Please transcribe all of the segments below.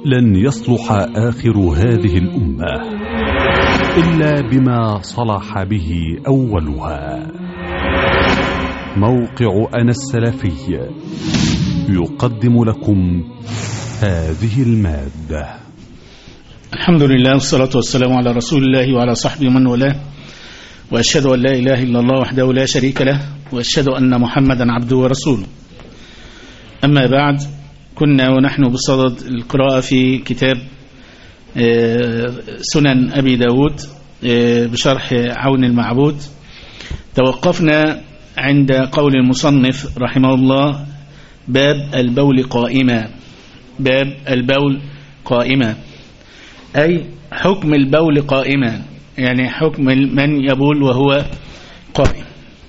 لن يصلح آخر هذه الأمة إلا بما صلح به أولها. موقع أنا السلفي يقدم لكم هذه المادة. الحمد لله والصلاة والسلام على رسول الله وعلى صحبه من والاه، وأشهد أن لا إله إلا الله وحده لا شريك له، وأشهد أن محمدا عبده ورسوله. أما بعد، كنا ونحن بصدد القراءة في كتاب سنن أبي داود بشرح عون المعبود. توقفنا عند قول المصنف رحمه الله: باب البول قائما. باب البول قائما أي حكم البول قائما، يعني حكم من يبول وهو قائم.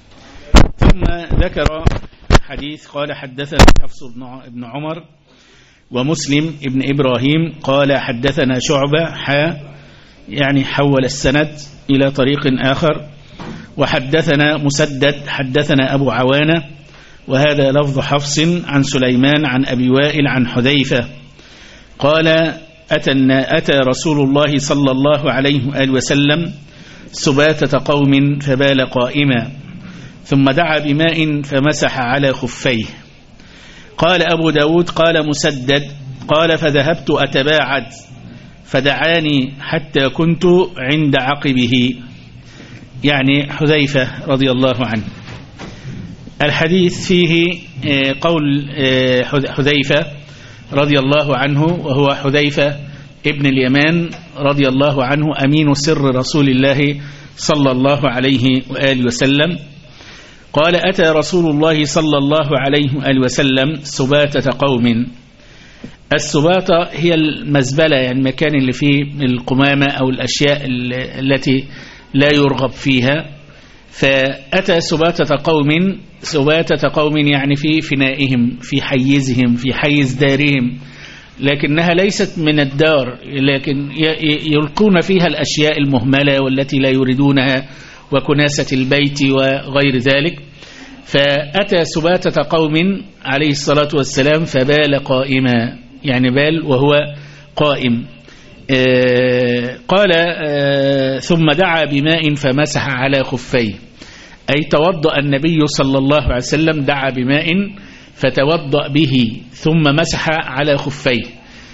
ثم ذكر حديث قال: حدثنا حفص بن عمر ومسلم ابن إبراهيم قال: حدثنا شعبة يعني حول السند إلى طريق آخر، وحدثنا مسدد حدثنا أبو عوانة، وهذا لفظ حفص عن سليمان عن أبي وائل عن حذيفة قال: أتى رسول الله صلى الله عليه وآله وسلم سباتة قوم فبال قائما، ثم دعا بماء فمسح على خفيه. قال أبو داود قال مسدد قال: فذهبت أتباعد فدعاني حتى كنت عند عقبه، يعني حذيفة رضي الله عنه. الحديث فيه قول حذيفة رضي الله عنه، وهو حذيفة ابن اليمان رضي الله عنه، أمين سر رسول الله صلى الله عليه وآله وسلم. قال: أتى رسول الله صلى الله عليه وآله وسلم سباتة قوم. السباتة هي المزبلة، يعني المكان اللي فيه القمامة أو الأشياء التي لا يرغب فيها. فأتى سباتة قوم يعني في فنائهم، في حيزهم، في حيز دارهم، لكنها ليست من الدار، لكن يلقون فيها الأشياء المهملة والتي لا يريدونها، وكناسة البيت وغير ذلك. فأتى سباتة قوم عليه الصلاة والسلام فبال قائما، يعني بال وهو قائم. قال: ثم دعا بماء فمسح على خفيه، أي توضأ النبي صلى الله عليه وسلم، دعا بماء فتوضأ به ثم مسح على خفيه.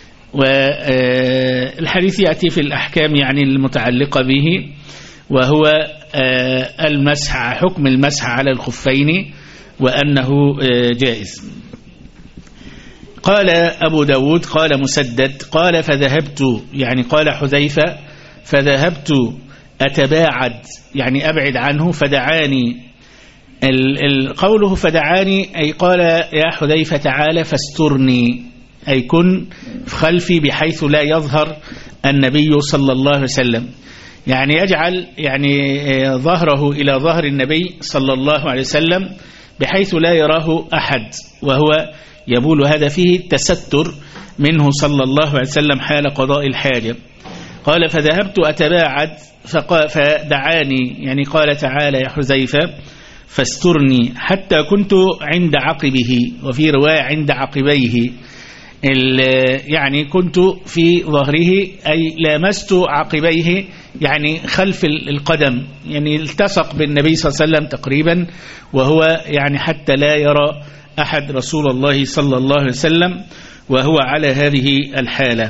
والحديث يأتي في الأحكام يعني المتعلقة به، وهو المسح، حكم المسح على الخفين، وأنه جائز. قال أبو داود قال مسدد قال: فذهبت، يعني قال حذيفة فذهبت أتباعد، يعني أبعد عنه، فدعاني. قوله فدعاني أي قال: يا حذيفة تعالى فاسترني، أي كن خلفي بحيث لا يظهر النبي صلى الله عليه وسلم، يعني يجعل يعني ظهره إلى ظهر النبي صلى الله عليه وسلم بحيث لا يراه أحد وهو يبول. هذا فيه التستر منه صلى الله عليه وسلم حال قضاء الحاجة. قال: فذهبت أتباعد فدعاني، يعني قال تعالى يا حذيفة فاسترني حتى كنت عند عقبه، وفي رواية عند عقبيه، يعني كنت في ظهره، أي لامست عقبيه، يعني خلف القدم، يعني التصق بالنبي صلى الله عليه وسلم تقريبا، وهو يعني حتى لا يرى أحد رسول الله صلى الله عليه وسلم وهو على هذه الحالة.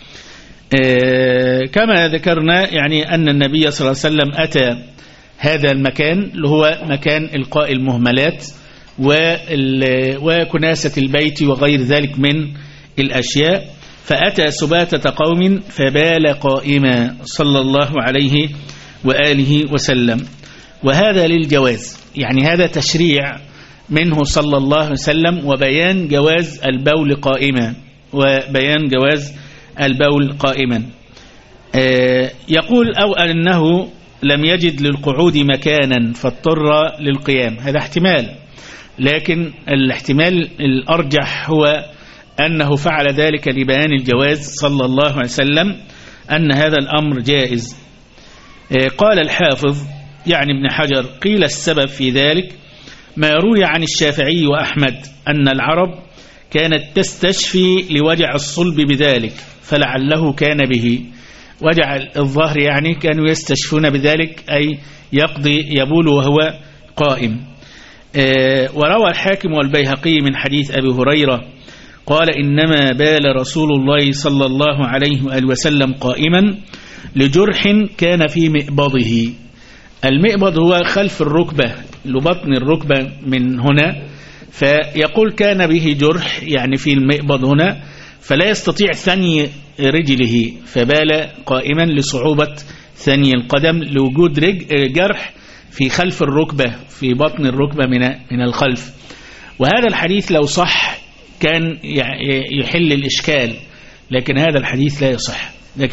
كما ذكرنا يعني أن النبي صلى الله عليه وسلم أتى هذا المكان اللي هو مكان إلقاء المهملات وكناسة البيت وغير ذلك من الأشياء. فأتى سباتة قوم فبال قائما صلى الله عليه وآله وسلم. وهذا للجواز، يعني هذا تشريع منه صلى الله عليه وسلم، وبيان جواز البول قائما، وبيان جواز البول قائما. يقول: أو أنه لم يجد للقعود مكانا فاضطر للقيام. هذا احتمال، لكن الاحتمال الأرجح هو أنه فعل ذلك لبيان الجواز صلى الله عليه وسلم، أن هذا الأمر جائز. قال الحافظ يعني ابن حجر: قيل السبب في ذلك ما روي عن الشافعي وأحمد أن العرب كانت تستشفي لوجع الصلب بذلك، فلعله كان به، وجعل الظهر يعني كانوا يستشفون بذلك، أي يبول وهو قائم. وروى الحاكم والبيهقي من حديث أبي هريرة قال إنما بال رسول الله صلى الله عليه وآله وسلم قائما لجرح كان في مئبضه. المئبض هو خلف الركبة، لبطن الركبة من هنا، فيقول كان به جرح يعني في المئبض هنا، فلا يستطيع ثني رجله، فبال قائما لصعوبة ثني القدم لوجود جرح في خلف الركبة، في بطن الركبة من الخلف. وهذا الحديث لو صح كان يحل الإشكال، لكن هذا الحديث لا يصح،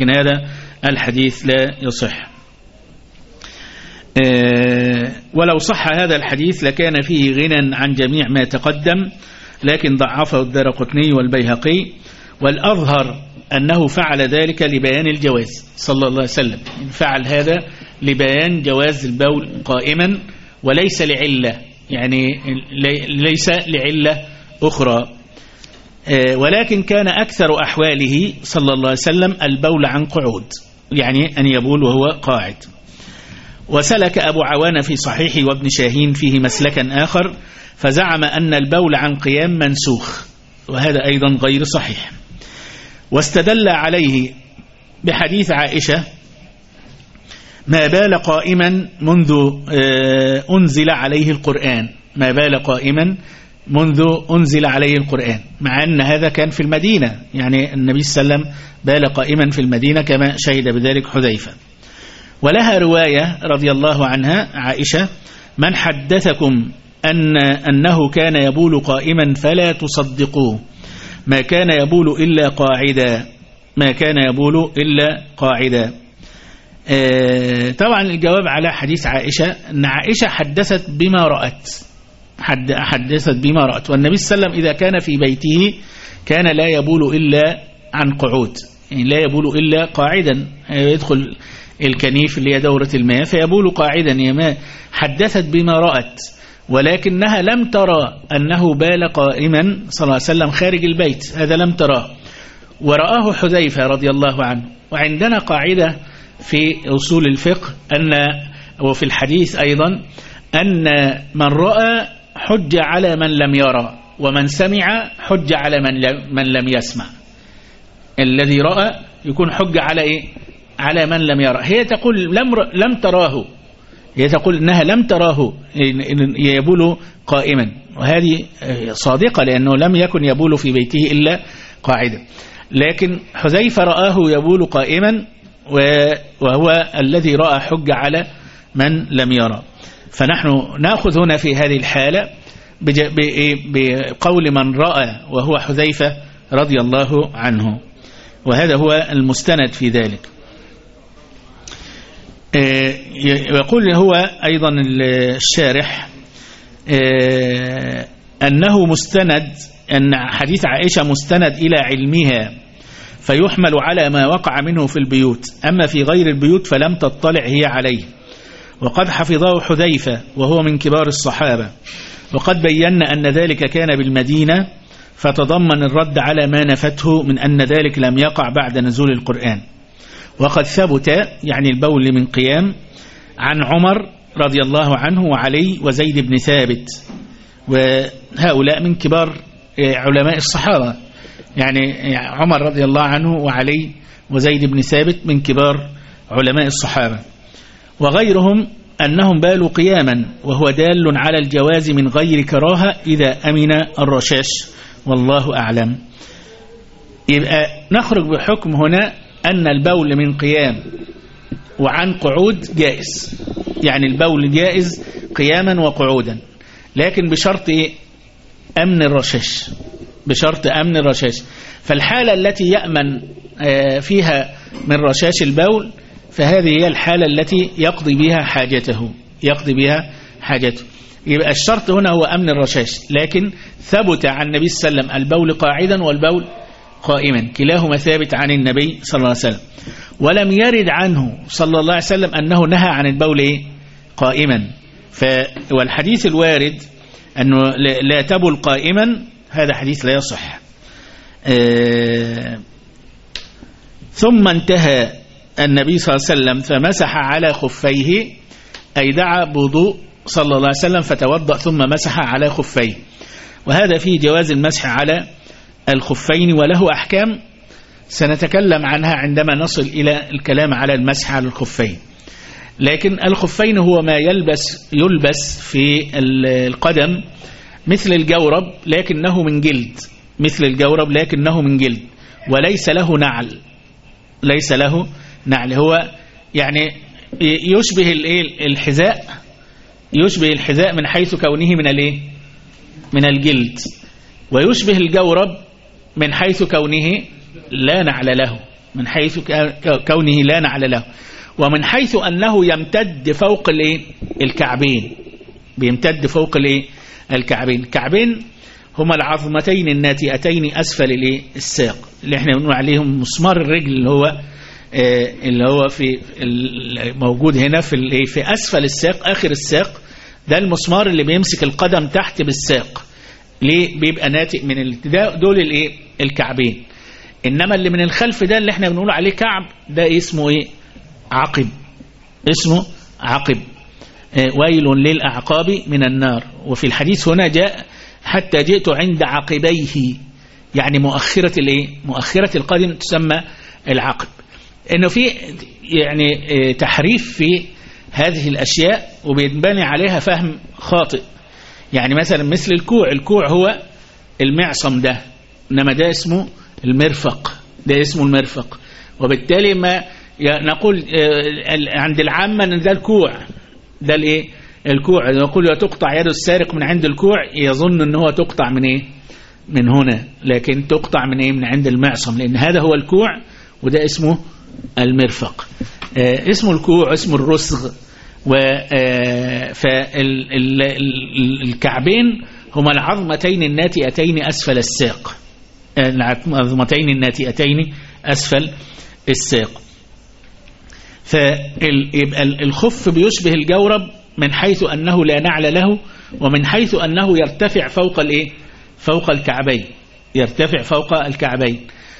ولو صح هذا الحديث لكان فيه غنى عن جميع ما تقدم، لكن ضعفه الدارقطني والبيهقي، والأظهر أنه فعل ذلك لبيان الجواز صلى الله عليه وسلم، فعل هذا لبيان جواز البول قائما وليس لعلة، يعني ليس لعلة أخرى. ولكن كان أكثر أحواله صلى الله عليه وسلم البول عن قعود، يعني أن يبول وهو قاعد. وسلك أبو عوانة في صحيحه وابن شاهين فيه مسلكا آخر، فزعم أن البول عن قيام منسوخ، وهذا أيضا غير صحيح. واستدل عليه بحديث عائشة ما بال قائما منذ أنزل عليه القرآن، ما بال قائما منذ أنزل عليه القرآن، مع أن هذا كان في المدينة، يعني النبي صلى الله عليه وسلم بال قائما في المدينة كما شهد بذلك حذيفة. ولها رواية رضي الله عنها عائشة من حدثكم أنه كان يبول قائما فلا تصدقوه، ما كان يبول إلا قاعدا، ما كان يبول إلا قاعدا. طبعا الجواب على حديث عائشة أن عائشة حدثت بما رأت، والنبي صلى الله عليه وسلم إذا كان في بيته كان لا يبول إلا عن قعود، يعني لا يبول إلا قاعدا، يدخل الكنيف اللي هي دورة الماء فيبول قاعدا يا حدثت بما رأت، ولكنها لم ترى أنه بال قائما صلى الله عليه وسلم خارج البيت، هذا لم تراه، ورآه حذيفة رضي الله عنه. وعندنا قاعدة في أصول الفقه وفي الحديث أيضا أن من رأى حج على من لم يرى، ومن سمع حج على من لم يسمع. الذي رأى يكون حج على إيه؟ على من لم يرى. هي تقول لم تراه، هي تقول إنها لم تراه يبول قائما، وهذه صادقة لأنه لم يكن يبول في بيته إلا قاعدا، لكن حذيفة رآه يبول قائما، وهو الذي رأى حج على من لم يرى. فنحن نأخذ هنا في هذه الحالة بقول من رأى وهو حذيفة رضي الله عنه، وهذا هو المستند في ذلك. يقول هو أيضا الشارح أنه مستند، أن حديث عائشة مستند إلى علمها، فيحمل على ما وقع منه في البيوت، أما في غير البيوت فلم تطلع هي عليه. وقد حفظه حذيفة وهو من كبار الصحابة، وقد بينا أن ذلك كان بالمدينة، فتضمن الرد على ما نفته من أن ذلك لم يقع بعد نزول القرآن. وقد ثبت يعني البول من قيام عن عمر رضي الله عنه وعلي وزيد بن ثابت، وهؤلاء من كبار علماء الصحابة، يعني عمر رضي الله عنه وعلي وزيد بن ثابت من كبار علماء الصحابة. وغيرهم أنهم بالوا قياما، وهو دال على الجواز من غير كراهة إذا أمن الرشاش، والله أعلم. يبقى نخرج بحكم هنا أن البول من قيام وعن قعود جائز، يعني البول جائز قياما وقعودا، لكن بشرط أمن الرشاش، بشرط أمن الرشاش. فالحالة التي يأمن فيها من رشاش البول فهذه هي الحالة التي يقضي بها حاجته. يبقى الشرط هنا هو أمن الرشاش، لكن ثبت عن النبي صلى الله عليه وسلم البول قاعدا والبول قائما، كلاهما ثابت عن النبي صلى الله عليه وسلم. ولم يرد عنه صلى الله عليه وسلم أنه نهى عن البول قائما، والحديث الوارد أنه لا تبل قائما هذا حديث لا يصح. ثم انتهى النبي صلى الله عليه وسلم فمسح على خفيه، أي دعا بوضوء صلى الله عليه وسلم فتوضأ ثم مسح على خفيه. وهذا فيه جواز المسح على الخفين، وله أحكام سنتكلم عنها عندما نصل إلى الكلام على المسح على الخفين. لكن الخفين هو ما يلبس في القدم مثل الجورب لكنه من جلد، مثل الجورب لكنه من جلد، وليس له نعل، ليس له نعل. هو يعني يشبه الحذاء، يشبه الحذاء من حيث كونه من الجلد، ويشبه الجورب من حيث كونه لا نعل له، من حيث كونه لا نعل له، ومن حيث أنه يمتد فوق الكعبين، بيمتد فوق الكعبين. الكعبين هما العظمتين الناتئتين أسفل الساق، اللي احنا بنقول عليهم مسمار الرجل، اللي هو في موجود هنا في أسفل الساق، آخر الساق، ده المسمار اللي بيمسك القدم تحت بالساق، ليه بيبقى ناتئ من الابتداء، دول الكعبين. إنما اللي من الخلف ده اللي احنا بنقول عليه كعب، ده اسمه عقب، اسمه عقب. ويل للأعقاب من النار. وفي الحديث هنا جاء حتى جئت عند عقبيه، يعني مؤخرة القدم تسمى العقب. إنه في يعني تحريف في هذه الأشياء وبينبني عليها فهم خاطئ. يعني مثلا مثل الكوع هو المعصم ده، إنما ده اسمه المرفق، ده اسمه المرفق. وبالتالي ما نقول عند العامة ان ده الكوع، ده الكوع. نقول تقطع يد السارق من عند الكوع، يظن ان هو تقطع من هنا، لكن تقطع من عند المعصم، لان هذا هو الكوع وده اسمه المرفق. اسمه الكوع، اسمه الرسغ. فالكعبين هما العظمتين الناتئتين أسفل الساق، العظمتين الناتئتين أسفل الساق. فيبقى الخف بيشبه الجورب من حيث أنه لا نعل له، ومن حيث أنه يرتفع فوق الكعبين، يرتفع فوق الكعبين.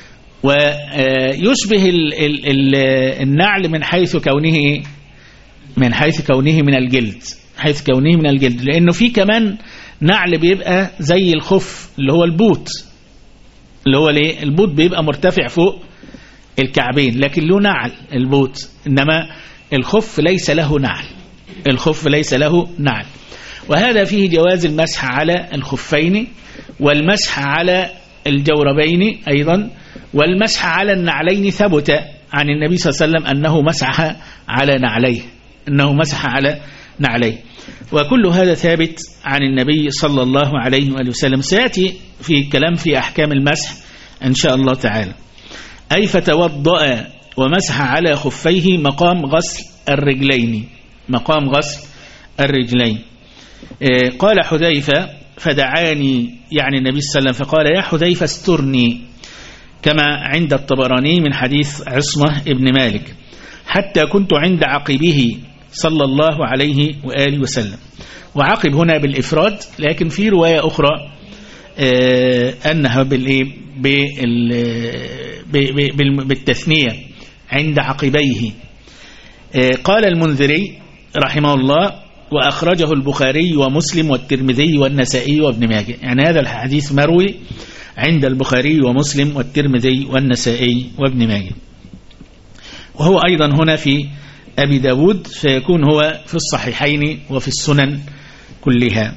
ويشبه النعل من حيث كونه من الجلد، حيث كونه من الجلد، لأنه في كمان نعل بيبقى زي الخف اللي هو البوت، اللي هو البوت بيبقى مرتفع فوق الكعبين لكن له نعل البوت، إنما الخف ليس له نعل، الخف ليس له نعل. وهذا فيه جواز المسح على الخفين، والمسح على الجوربين أيضا، والمسح على النعلين ثبت عن النبي صلى الله عليه وسلم أنه مسح على نعليه، أنه مسح على نعليه. وكل هذا ثابت عن النبي صلى الله عليه وآله وسلم. سيأتي في كلام في أحكام المسح إن شاء الله تعالى. أي فتوضأ ومسح على خفيه مقام غسل الرجلين، مقام غسل الرجلين. قال حذيفة فدعاني، يعني النبي صلى الله عليه وسلم، فقال يا حذيفة استرني، كما عند الطبراني من حديث عصمة ابن مالك، حتى كنت عند عقبه صلى الله عليه وآله وسلم. وعقب هنا بالإفراد، لكن في رواية أخرى أنها بالتثنية عند عقبيه. قال المنذري رحمه الله وأخرجه البخاري ومسلم والترمذي والنسائي وابن ماجه، يعني هذا الحديث مروي عند البخاري ومسلم والترمذي والنسائي وابن ماجه، وهو أيضا هنا في أبي داود، فيكون هو في الصحيحين وفي السنن كلها.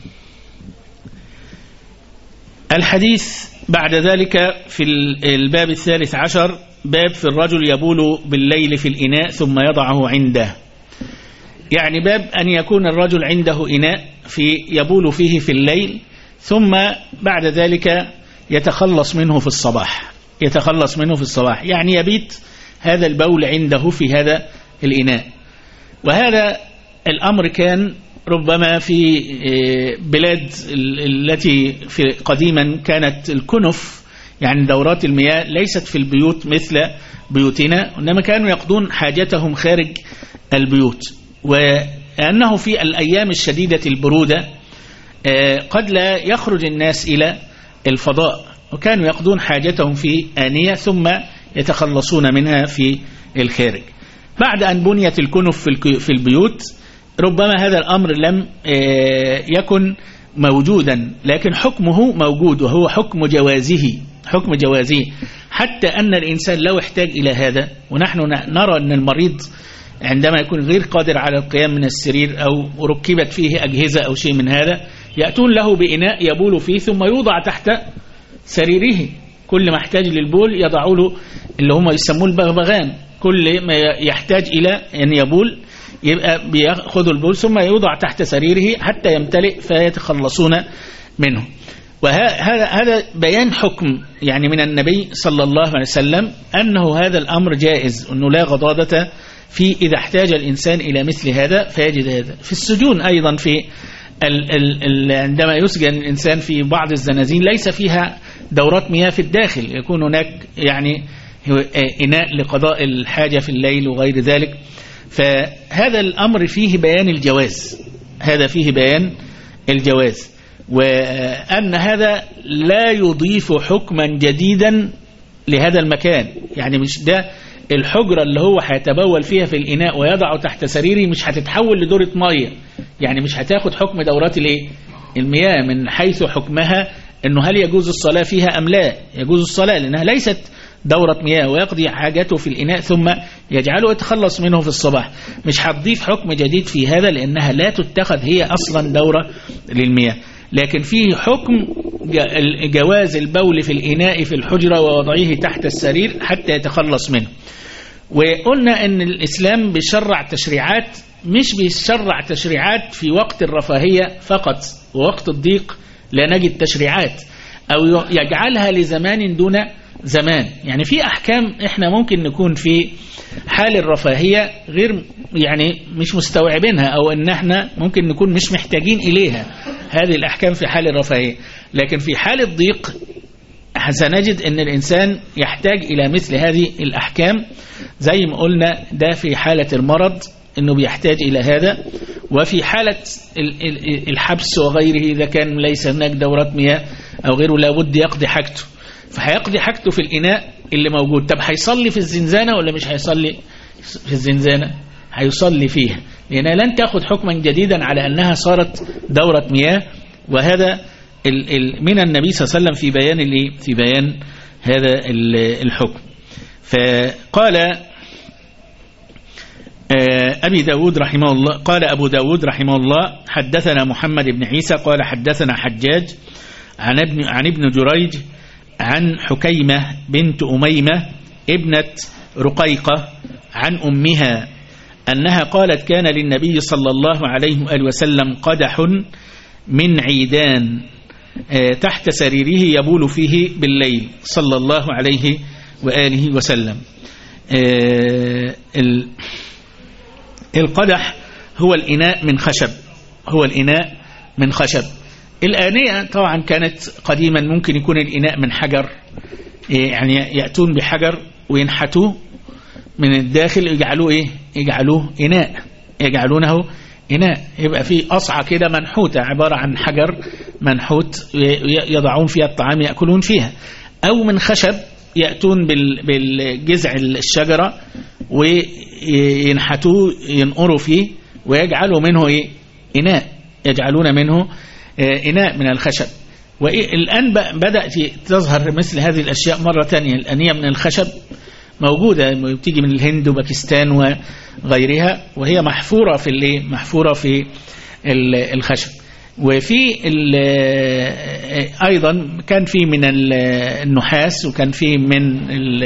الحديث بعد ذلك في الباب 13، باب في الرجل يبول بالليل في الإناء ثم يضعه عنده. يعني باب أن يكون الرجل عنده إناء يبول فيه في الليل، ثم بعد ذلك يتخلص منه في الصباح، يتخلص منه في الصباح، يعني يبيت هذا البول عنده في هذا الإناء. وهذا الأمر كان ربما في بلاد التي في قديما كانت الكنف، يعني دورات المياه ليست في البيوت مثل بيوتنا، إنما كانوا يقضون حاجتهم خارج البيوت. وأنه في الأيام الشديدة البرودة قد لا يخرج الناس إلى الفضاء، وكانوا يقضون حاجتهم في آنية ثم يتخلصون منها في الخارج. بعد أن بنيت الكنف في البيوت ربما هذا الأمر لم يكن موجودا، لكن حكمه موجود وهو حكم جوازه، حتى أن الإنسان لو احتاج إلى هذا، ونحن نرى أن المريض عندما يكون غير قادر على القيام من السرير أو ركبت فيه أجهزة أو شيء من هذا، يأتون له بإناء يبول فيه ثم يوضع تحت سريره. كل ما يحتاج للبول يضعوا له اللي هم يسموه البغبغان، كل ما يحتاج إلى أن يبول يبقى بيأخذوا البول ثم يوضع تحت سريره حتى يمتلئ فيتخلصون منه. وهذا بيان حكم يعني من النبي صلى الله عليه وسلم أنه هذا الأمر جائز، أنه لا غضاضة في إذا احتاج الإنسان إلى مثل هذا فيجد هذا. في السجون أيضا، في عندما يسجن الإنسان في بعض الزنازين ليس فيها دورات مياه في الداخل، يكون هناك يعني إناء لقضاء الحاجة في الليل وغير ذلك. فهذا الأمر فيه بيان الجواز، هذا فيه بيان الجواز، وأن هذا لا يضيف حكما جديدا لهذا المكان. يعني مش ده الحجرة اللي هو هيتبول فيها في الإناء ويضعه تحت سريري مش هتتحول لدورة مية، يعني مش هتاخد حكم دورات المياه من حيث حكمها أنه هل يجوز الصلاة فيها أم لا. يجوز الصلاة لأنها ليست دورة مياه، ويقضي حاجته في الإناء ثم يجعله يتخلص منه في الصباح. مش هتضيف حكم جديد في هذا لأنها لا تتخذ هي أصلا دورة للمياه، لكن فيه حكم جواز البول في الإناء في الحجرة ووضعه تحت السرير حتى يتخلص منه. وقلنا أن الإسلام بيشرع تشريعات، مش بيشرع تشريعات في وقت الرفاهية فقط، ووقت الضيق لا نجد تشريعات، أو يجعلها لزمان دون زمان. يعني في أحكام إحنا ممكن نكون في حال الرفاهية غير يعني مش مستوعبينها، أو أن إحنا ممكن نكون مش محتاجين إليها هذه الأحكام في حال الرفاهية، لكن في حال الضيق سنجد أن الإنسان يحتاج إلى مثل هذه الأحكام. زي ما قلنا ده في حالة المرض أنه بيحتاج إلى هذا، وفي حالة الحبس وغيره إذا كان ليس هناك دورات مياه أو غيره لابد يقضي حاجته، فهيقضي حاجته في الإناء اللي موجود. طب هيصلي في الزنزانة ولا مش هيصلي في الزنزانة؟ هيصلي فيها، لأنها لن تأخذ حكما جديدا على أنها صارت دورة مياه. وهذا من النبي صلى الله عليه وسلم في بيان هذا الحكم. فقال أبو داود رحمه الله حدثنا محمد بن عيسى قال حدثنا حجاج عن ابن جريج عن حكيمة بنت أميمة ابنة رقيقة عن أمها أنها قالت كان للنبي صلى الله عليه وآله وسلم قدح من عيدان تحت سريره يبول فيه بالليل صلى الله عليه وآله وسلم. القدح هو الإناء من خشب. الآنية طبعا كانت قديما ممكن يكون الإناء من حجر، يعني يأتون بحجر وينحتوه من الداخل يجعلونه إناء، يبقى فيه أصعى كده منحوتة عبارة عن حجر منحوت يضعون فيها الطعام يأكلون فيها، أو من خشب يأتون بالجذع الشجرة وينحتوه ينقروا فيه ويجعلوا منه يجعلون منه إناء من الخشب. والآن بدأت تظهر مثل هذه الأشياء مرة تانية. الأنية من الخشب موجودة، بتيجي من الهند وباكستان وغيرها، وهي محفورة في الخشب. وفي أيضا كان في من النحاس، وكان في من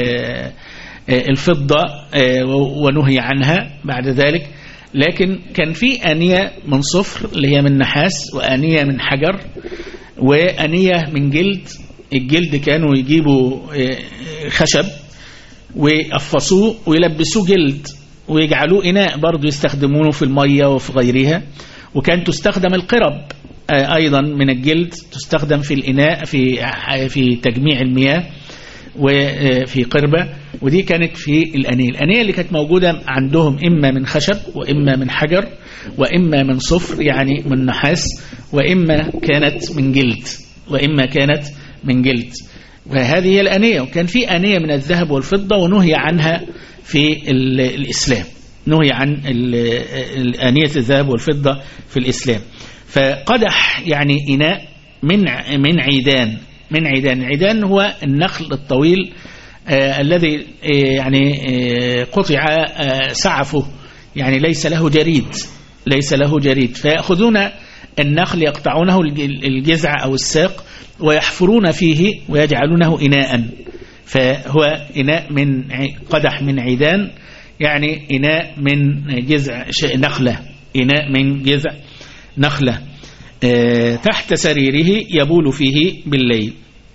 الفضة ونهي عنها بعد ذلك. لكن كان في آنية من صفر اللي هي من نحاس، وآنية من حجر، وآنية من جلد. الجلد كانوا يجيبوا خشب ويقفصوه ويلبسوه جلد ويجعلوه إناء برضو يستخدمونه في المية وفي غيرها. وكان تستخدم القرب أيضا من الجلد، تستخدم في الإناء في تجميع المياه وفي قربة. ودي كانت في الأنية اللي كانت موجودة عندهم إما من خشب وإما من حجر وإما من صفر يعني من نحاس، وإما كانت من جلد. وهذه هي الآنية. وكان في آنية من الذهب والفضة ونهي عنها في الإسلام، نهي عن آنية الذهب والفضة في الإسلام. فقدح يعني إناء من عيدان. العيدان هو النخل الطويل الذي يعني قطع سعفه، يعني ليس له جريد، فيأخذون النخل يقطعونه الجذع أو الساق ويحفرون فيه ويجعلونه إناء. فهو إناء من قدح من عيدان، يعني إناء من جذع نخلة، إناء من جذع نخلة تحت سريره يبول فيه بالليل.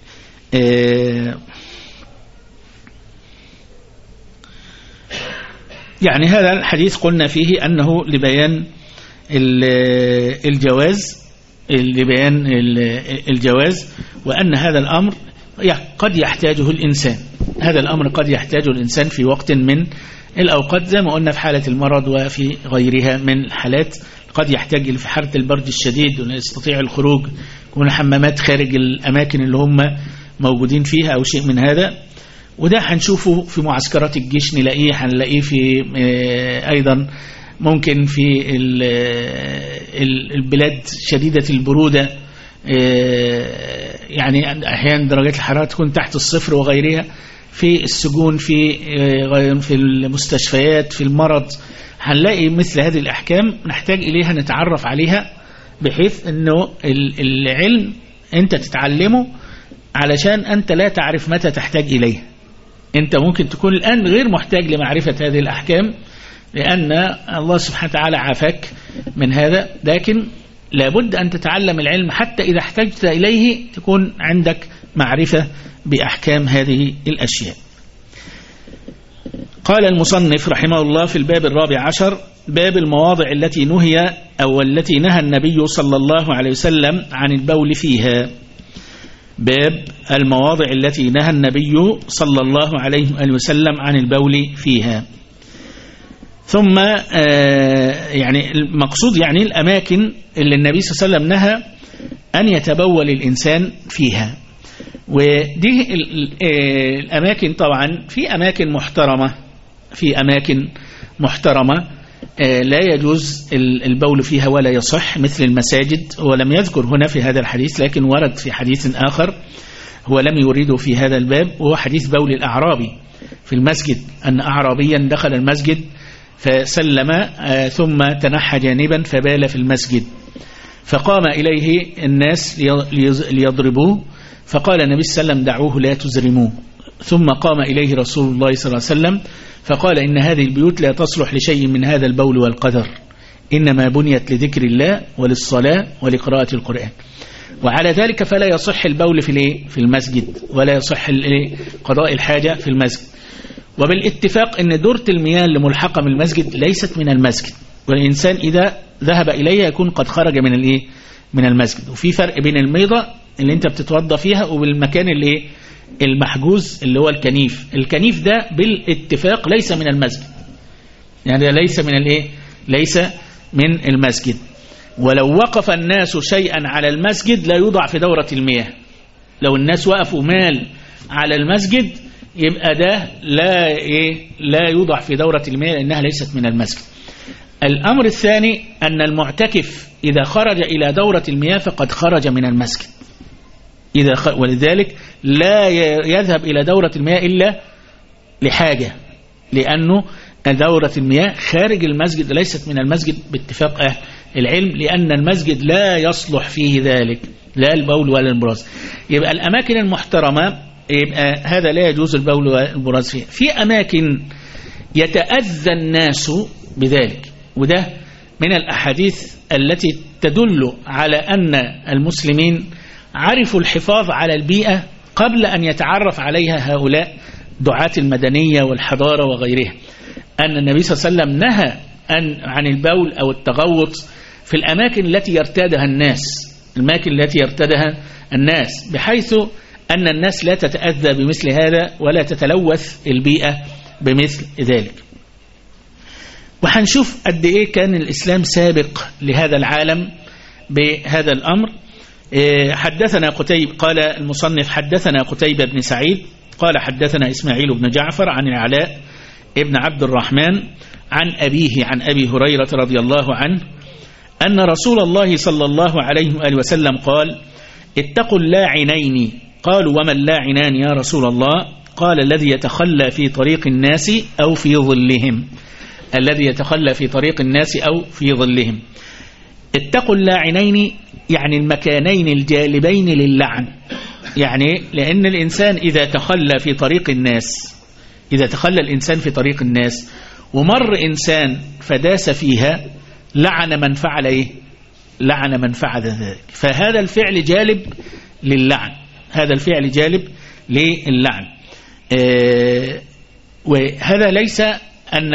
يعني هذا الحديث قلنا فيه أنه لبيان الجواز، وأن هذا الأمر قد يحتاجه الإنسان. هذا الأمر قد يحتاجه الإنسان في وقت من الأوقات، زي ما قلنا في حالة المرض وفي غيرها من الحالات. قد يحتاج في حالة البرد الشديد ولا يستطيع الخروج، يكون حمامات خارج الأماكن اللي هم موجودين فيها أو شيء من هذا. وده هنشوفه في معسكرات الجيش، هنلاقيه في أيضا ممكن في البلاد شديدة البرودة، يعني أحيانا درجات الحرارة تكون تحت الصفر وغيرها، في السجون، في المستشفيات، في المرض. هنلاقي مثل هذه الأحكام نحتاج إليها، نتعرف عليها، بحيث أنه العلم أنت تتعلمه علشان أنت لا تعرف متى تحتاج إليه. أنت ممكن تكون الآن غير محتاج لمعرفة هذه الأحكام، لأن الله سبحانه وتعالى عافاك من هذا، لكن لابد أن تتعلم العلم حتى إذا احتجت إليه تكون عندك معرفة بأحكام هذه الأشياء. قال المصنف رحمه الله في الباب 14: باب المواضع التي نهي أو التي نهى النبي صلى الله عليه وسلم عن البول فيها. باب المواضع التي نهى النبي صلى الله عليه وسلم عن البول فيها. ثم يعني المقصود يعني الأماكن اللي النبي صلى الله عليه وسلم نهى أن يتبول الإنسان فيها. ودي الأماكن طبعا في أماكن محترمة لا يجوز البول فيها ولا يصح، مثل المساجد. هو لم يذكر هنا في هذا الحديث، لكن ورد في حديث آخر هو لم يريده في هذا الباب، وهو حديث بول الأعرابي في المسجد، أن أعرابيا دخل المسجد فسلم ثم تنحى جانبا فبال في المسجد، فقام إليه الناس ليضربوه، فقال النبي صلى الله عليه وسلم: دعوه لا تزرموه. ثم قام إليه رسول الله صلى الله عليه وسلم فقال: إن هذه البيوت لا تصلح لشيء من هذا البول والقدر، إنما بنيت لذكر الله وللصلاة ولقراءة القرآن، وعلى ذلك فلا يصح البول في المسجد، ولا يصح قضاء الحاجة في المسجد. وبالاتفاق أن دورة المياه اللي ملحقة من المسجد ليست من المسجد، والإنسان إذا ذهب إليها يكون قد خرج من المسجد. وفي فرق بين الميضة اللي انت بتتوضى فيها وبالمكان اللي المحجوز اللي هو الكنيف ده بالاتفاق ليس من المسجد، يعني ليس من المسجد. ولو وقف الناس شيئا على المسجد لا يوضع في دورة المياه. لو الناس وقفوا مال على المسجد يبقى ده لا يوضع في دورة المياه، لأنها ليست من المسجد. الأمر الثاني أن المعتكف إذا خرج إلى دورة المياه فقد خرج من المسجد، ولذلك لا يذهب إلى دورة المياه إلا لحاجة، لأنه دورة المياه خارج المسجد ليست من المسجد باتفاق أهل العلم، لأن المسجد لا يصلح فيه ذلك، لا البول ولا البراز. يبقى الأماكن المحترمة يبقى هذا لا يجوز البول والبراز فيها. في أماكن يتأذى الناس بذلك، وده من الأحاديث التي تدل على أن المسلمين عرفوا الحفاظ على البيئة قبل أن يتعرف عليها هؤلاء دعاة المدنية والحضارة وغيرها. أن النبي صلى الله عليه وسلم نهى عن البول أو التغوط في الأماكن التي يرتادها الناس، بحيث أن الناس لا تتأذى بمثل هذا ولا تتلوث البيئة بمثل ذلك. وحنشوف قد إيه كان الإسلام سابق لهذا العالم بهذا الأمر. حدثنا قتيبة، قال المصنف حدثنا قتيبة بن سعيد قال حدثنا إسماعيل بن جعفر عن العلاء ابن عبد الرحمن عن أبيه عن أبي هريرة رضي الله عنه أن رسول الله صلى الله عليه وآله وسلم قال: اتقوا اللاعنين. قالوا: وما اللاعنان يا رسول الله؟ قال: الذي يتخلى في طريق الناس أو في ظلهم. الذي يتخلى في طريق الناس أو في ظلهم. اتقوا اللاعنين يعني المكانين الجالبين للعن، يعني لأن الإنسان إذا تخلى في طريق الناس، إذا تخلى الإنسان في طريق الناس ومر إنسان فداس فيها، لعن من فعل إيه؟ لعن من فعل ذلك. فهذا الفعل جالب للعن، هذا الفعل جالب للعن. وهذا ليس أن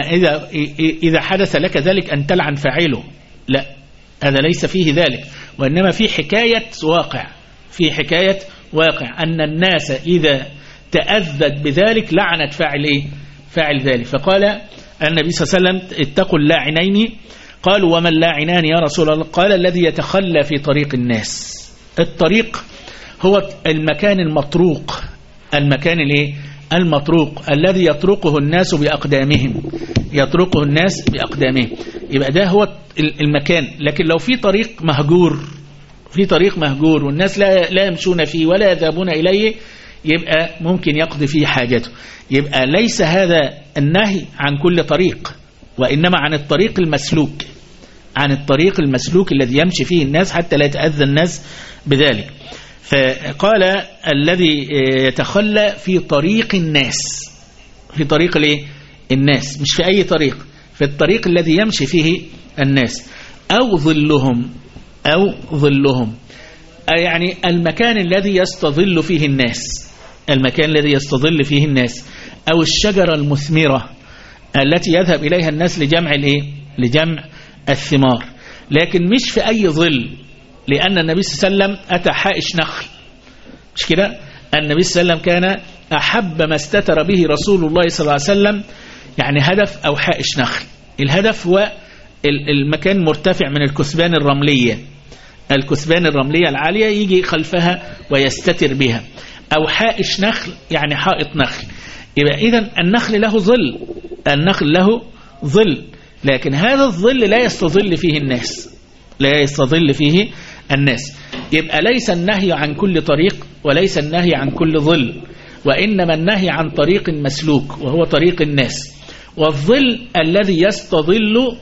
إذا حدث لك ذلك أن تلعن فاعله، لا، هذا ليس فيه ذلك، وإنما في حكاية واقع، في حكاية واقع أن الناس إذا تأذت بذلك لعنت فاعل إيه؟ فاعل ذلك. فقال النبي صلى الله عليه وسلم: اتقوا اللاعنين. قالوا: وما اللاعنان يا رسول الله؟ قال: الذي يتخلى في طريق الناس. الطريق هو المكان المطروق، المكان الايه؟ المطروق الذي يطرقه الناس بأقدامهم، يطرقه الناس بأقدامهم، يبقى ده هو المكان. لكن لو في طريق مهجور، في طريق مهجور والناس لا يمشون فيه ولا يذهبون إليه، يبقى ممكن يقضي فيه حاجته. يبقى ليس هذا النهي عن كل طريق، وإنما عن الطريق المسلوك، عن الطريق المسلوك الذي يمشي فيه الناس حتى لا يتأذى الناس بذلك. فقال: الذي يتخلى في طريق الناس، في طريق الناس، مش في أي طريق، في الطريق الذي يمشي فيه الناس، أو ظلهم، أو ظلهم، يعني المكان الذي يستظل فيه الناس، المكان الذي يستظل فيه الناس، أو الشجرة المثمرة التي يذهب إليها الناس لجمع لجمع الثمار. لكن مش في أي ظل، لأن النبي صلى الله عليه وسلم أتى حائش نخل، مش كده؟ النبي صلى الله عليه وسلم كان أحب ما استتر به رسول الله صلى الله عليه وسلم يعني هدف أو حائش نخل. الهدف هو المكان مرتفع من الكثبان الرملية، الكثبان الرملية العالية يجي خلفها ويستتر بها، أو حائش نخل يعني حائط نخل. يبقى إذن النخل له ظل، النخل له ظل، لكن هذا الظل لا يستظل فيه الناس، لا يستظل فيه الناس. يبقى ليس النهي عن كل طريق وليس النهي عن كل ظل، وإنما النهي عن طريق مسلوك وهو طريق الناس، والظل الذي يستظل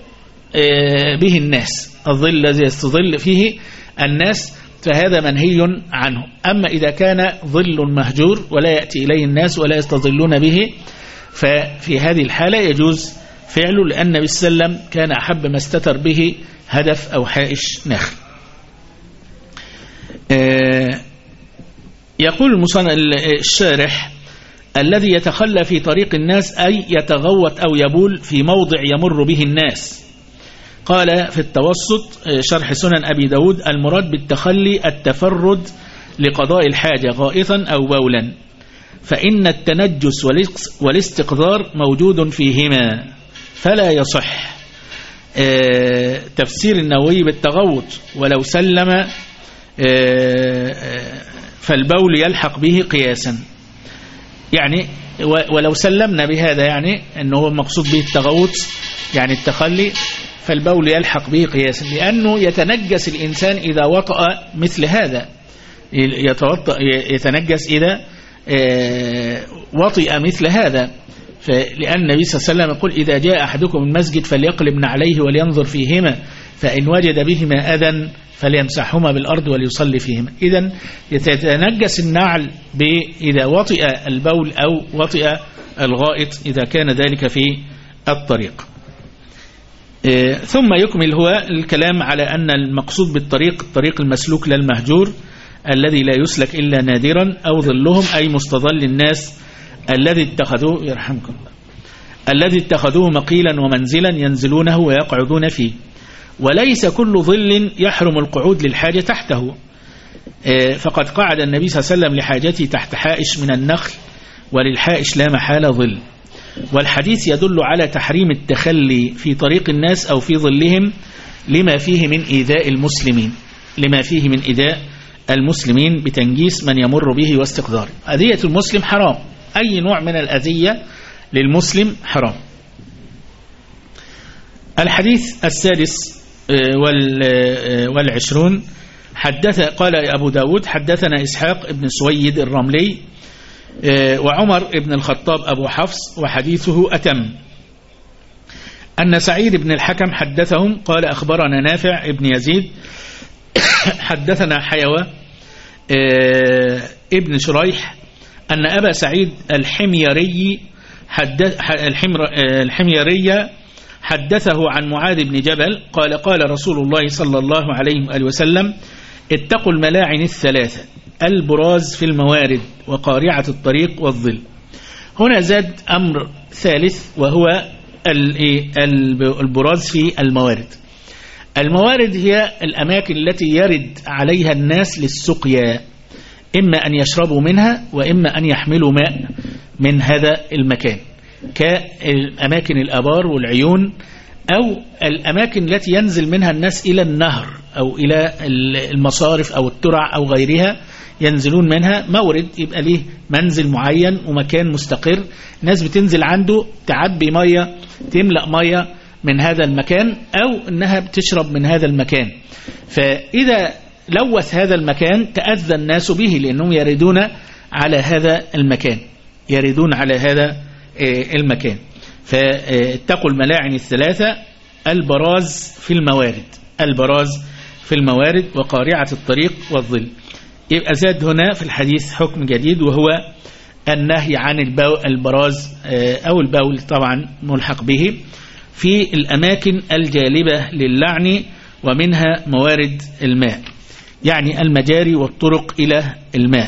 به الناس، الظل الذي يستظل فيه الناس، فهذا منهي عنه. أما إذا كان ظل مهجور ولا يأتي إليه الناس ولا يستظلون به، ففي هذه الحالة يجوز فعله، لأن النبي صلى الله عليه وسلم كان أحب ما استتر به هدف أو حائش نخل. يقول الشارح: الذي يتخلى في طريق الناس أي يتغوط أو يبول في موضع يمر به الناس. قال في التوسط شرح سنن أبي داود: المراد بالتخلي التفرد لقضاء الحاجة غائطا أو بولا، فإن التنجس والاستقذار موجود فيهما فلا يصح. تفسير النووي بالتغوط: ولو سلم فالبول يلحق به قياسا، يعني ولو سلمنا بهذا يعني أنه المقصود به التغوط يعني التخلي، فالبول يلحق به قياسا، لأنه يتنجس الإنسان إذا وطأ مثل هذا، يتنجس إذا وطئ مثل هذا. لأن النبي صلى الله عليه وسلم يقول: إذا جاء أحدكم المسجد فليقلب نعليه ولينظر فيهما، فإن وجد بهما أذى فليمسحهما بالأرض وليصلي فيهما. إذن يتنجس النعل إذا وطئ البول أو وطئ الغائط إذا كان ذلك في الطريق. ثم يكمل هو الكلام على أن المقصود بالطريق الطريق المسلوك لا المهجور الذي لا يسلك إلا نادرا، أو ظلهم أي مستظل الناس الذي اتخذوه، يرحمكم الله، الذي اتخذوه مقيلا ومنزلا ينزلونه ويقعدون فيه، وليس كل ظل يحرم القعود للحاجة تحته. فقد قعد النبي صلى الله عليه وسلم لحاجته تحت حائش من النخل، وللحائش لا محالة ظل. والحديث يدل على تحريم التخلي في طريق الناس أو في ظلهم لما فيه من إيذاء المسلمين، لما فيه من إيذاء المسلمين بتنجيس من يمر به واستقذاره. أذية المسلم حرام، أي نوع من الأذية للمسلم حرام. الحديث السادس والعشرون قال أبو داود حدثنا إسحاق ابن سويد الرملي وعمر ابن الخطاب أبو حفص وحديثه أتم، أن سعيد بن الحكم حدثهم قال أخبرنا نافع ابن يزيد حدثنا حيوى ابن شريح أن أبا سعيد الحميري حدثه عن معاذ بن جبل قال قال رسول الله صلى الله عليه وآله وسلم اتقوا الملاعن الثلاثة، البراز في الموارد وقارعة الطريق والظل. هنا زاد أمر ثالث وهو البراز في الموارد. الموارد هي الأماكن التي يرد عليها الناس للسقيا، إما أن يشربوا منها وإما أن يحملوا ماء من هذا المكان، كأماكن الآبار والعيون، أو الأماكن التي ينزل منها الناس إلى النهر أو إلى المصارف أو الترع أو غيرها، ينزلون منها. مورد يبقى ليه منزل معين ومكان مستقر، الناس بتنزل عنده تعبي مية، تملأ مية من هذا المكان، أو أنها بتشرب من هذا المكان. فإذا لوث هذا المكان تأذى الناس به، لأنهم يردون على هذا المكان، يردون على هذا المكان. فاتقوا الملاعن الثلاثة، البراز في الموارد، البراز في الموارد وقارعة الطريق والظل. يبقى زاد هنا في الحديث حكم جديد وهو النهي عن البراز أو البول طبعا ملحق به في الأماكن الجالبة للعن، ومنها موارد الماء، يعني المجاري والطرق إلى الماء.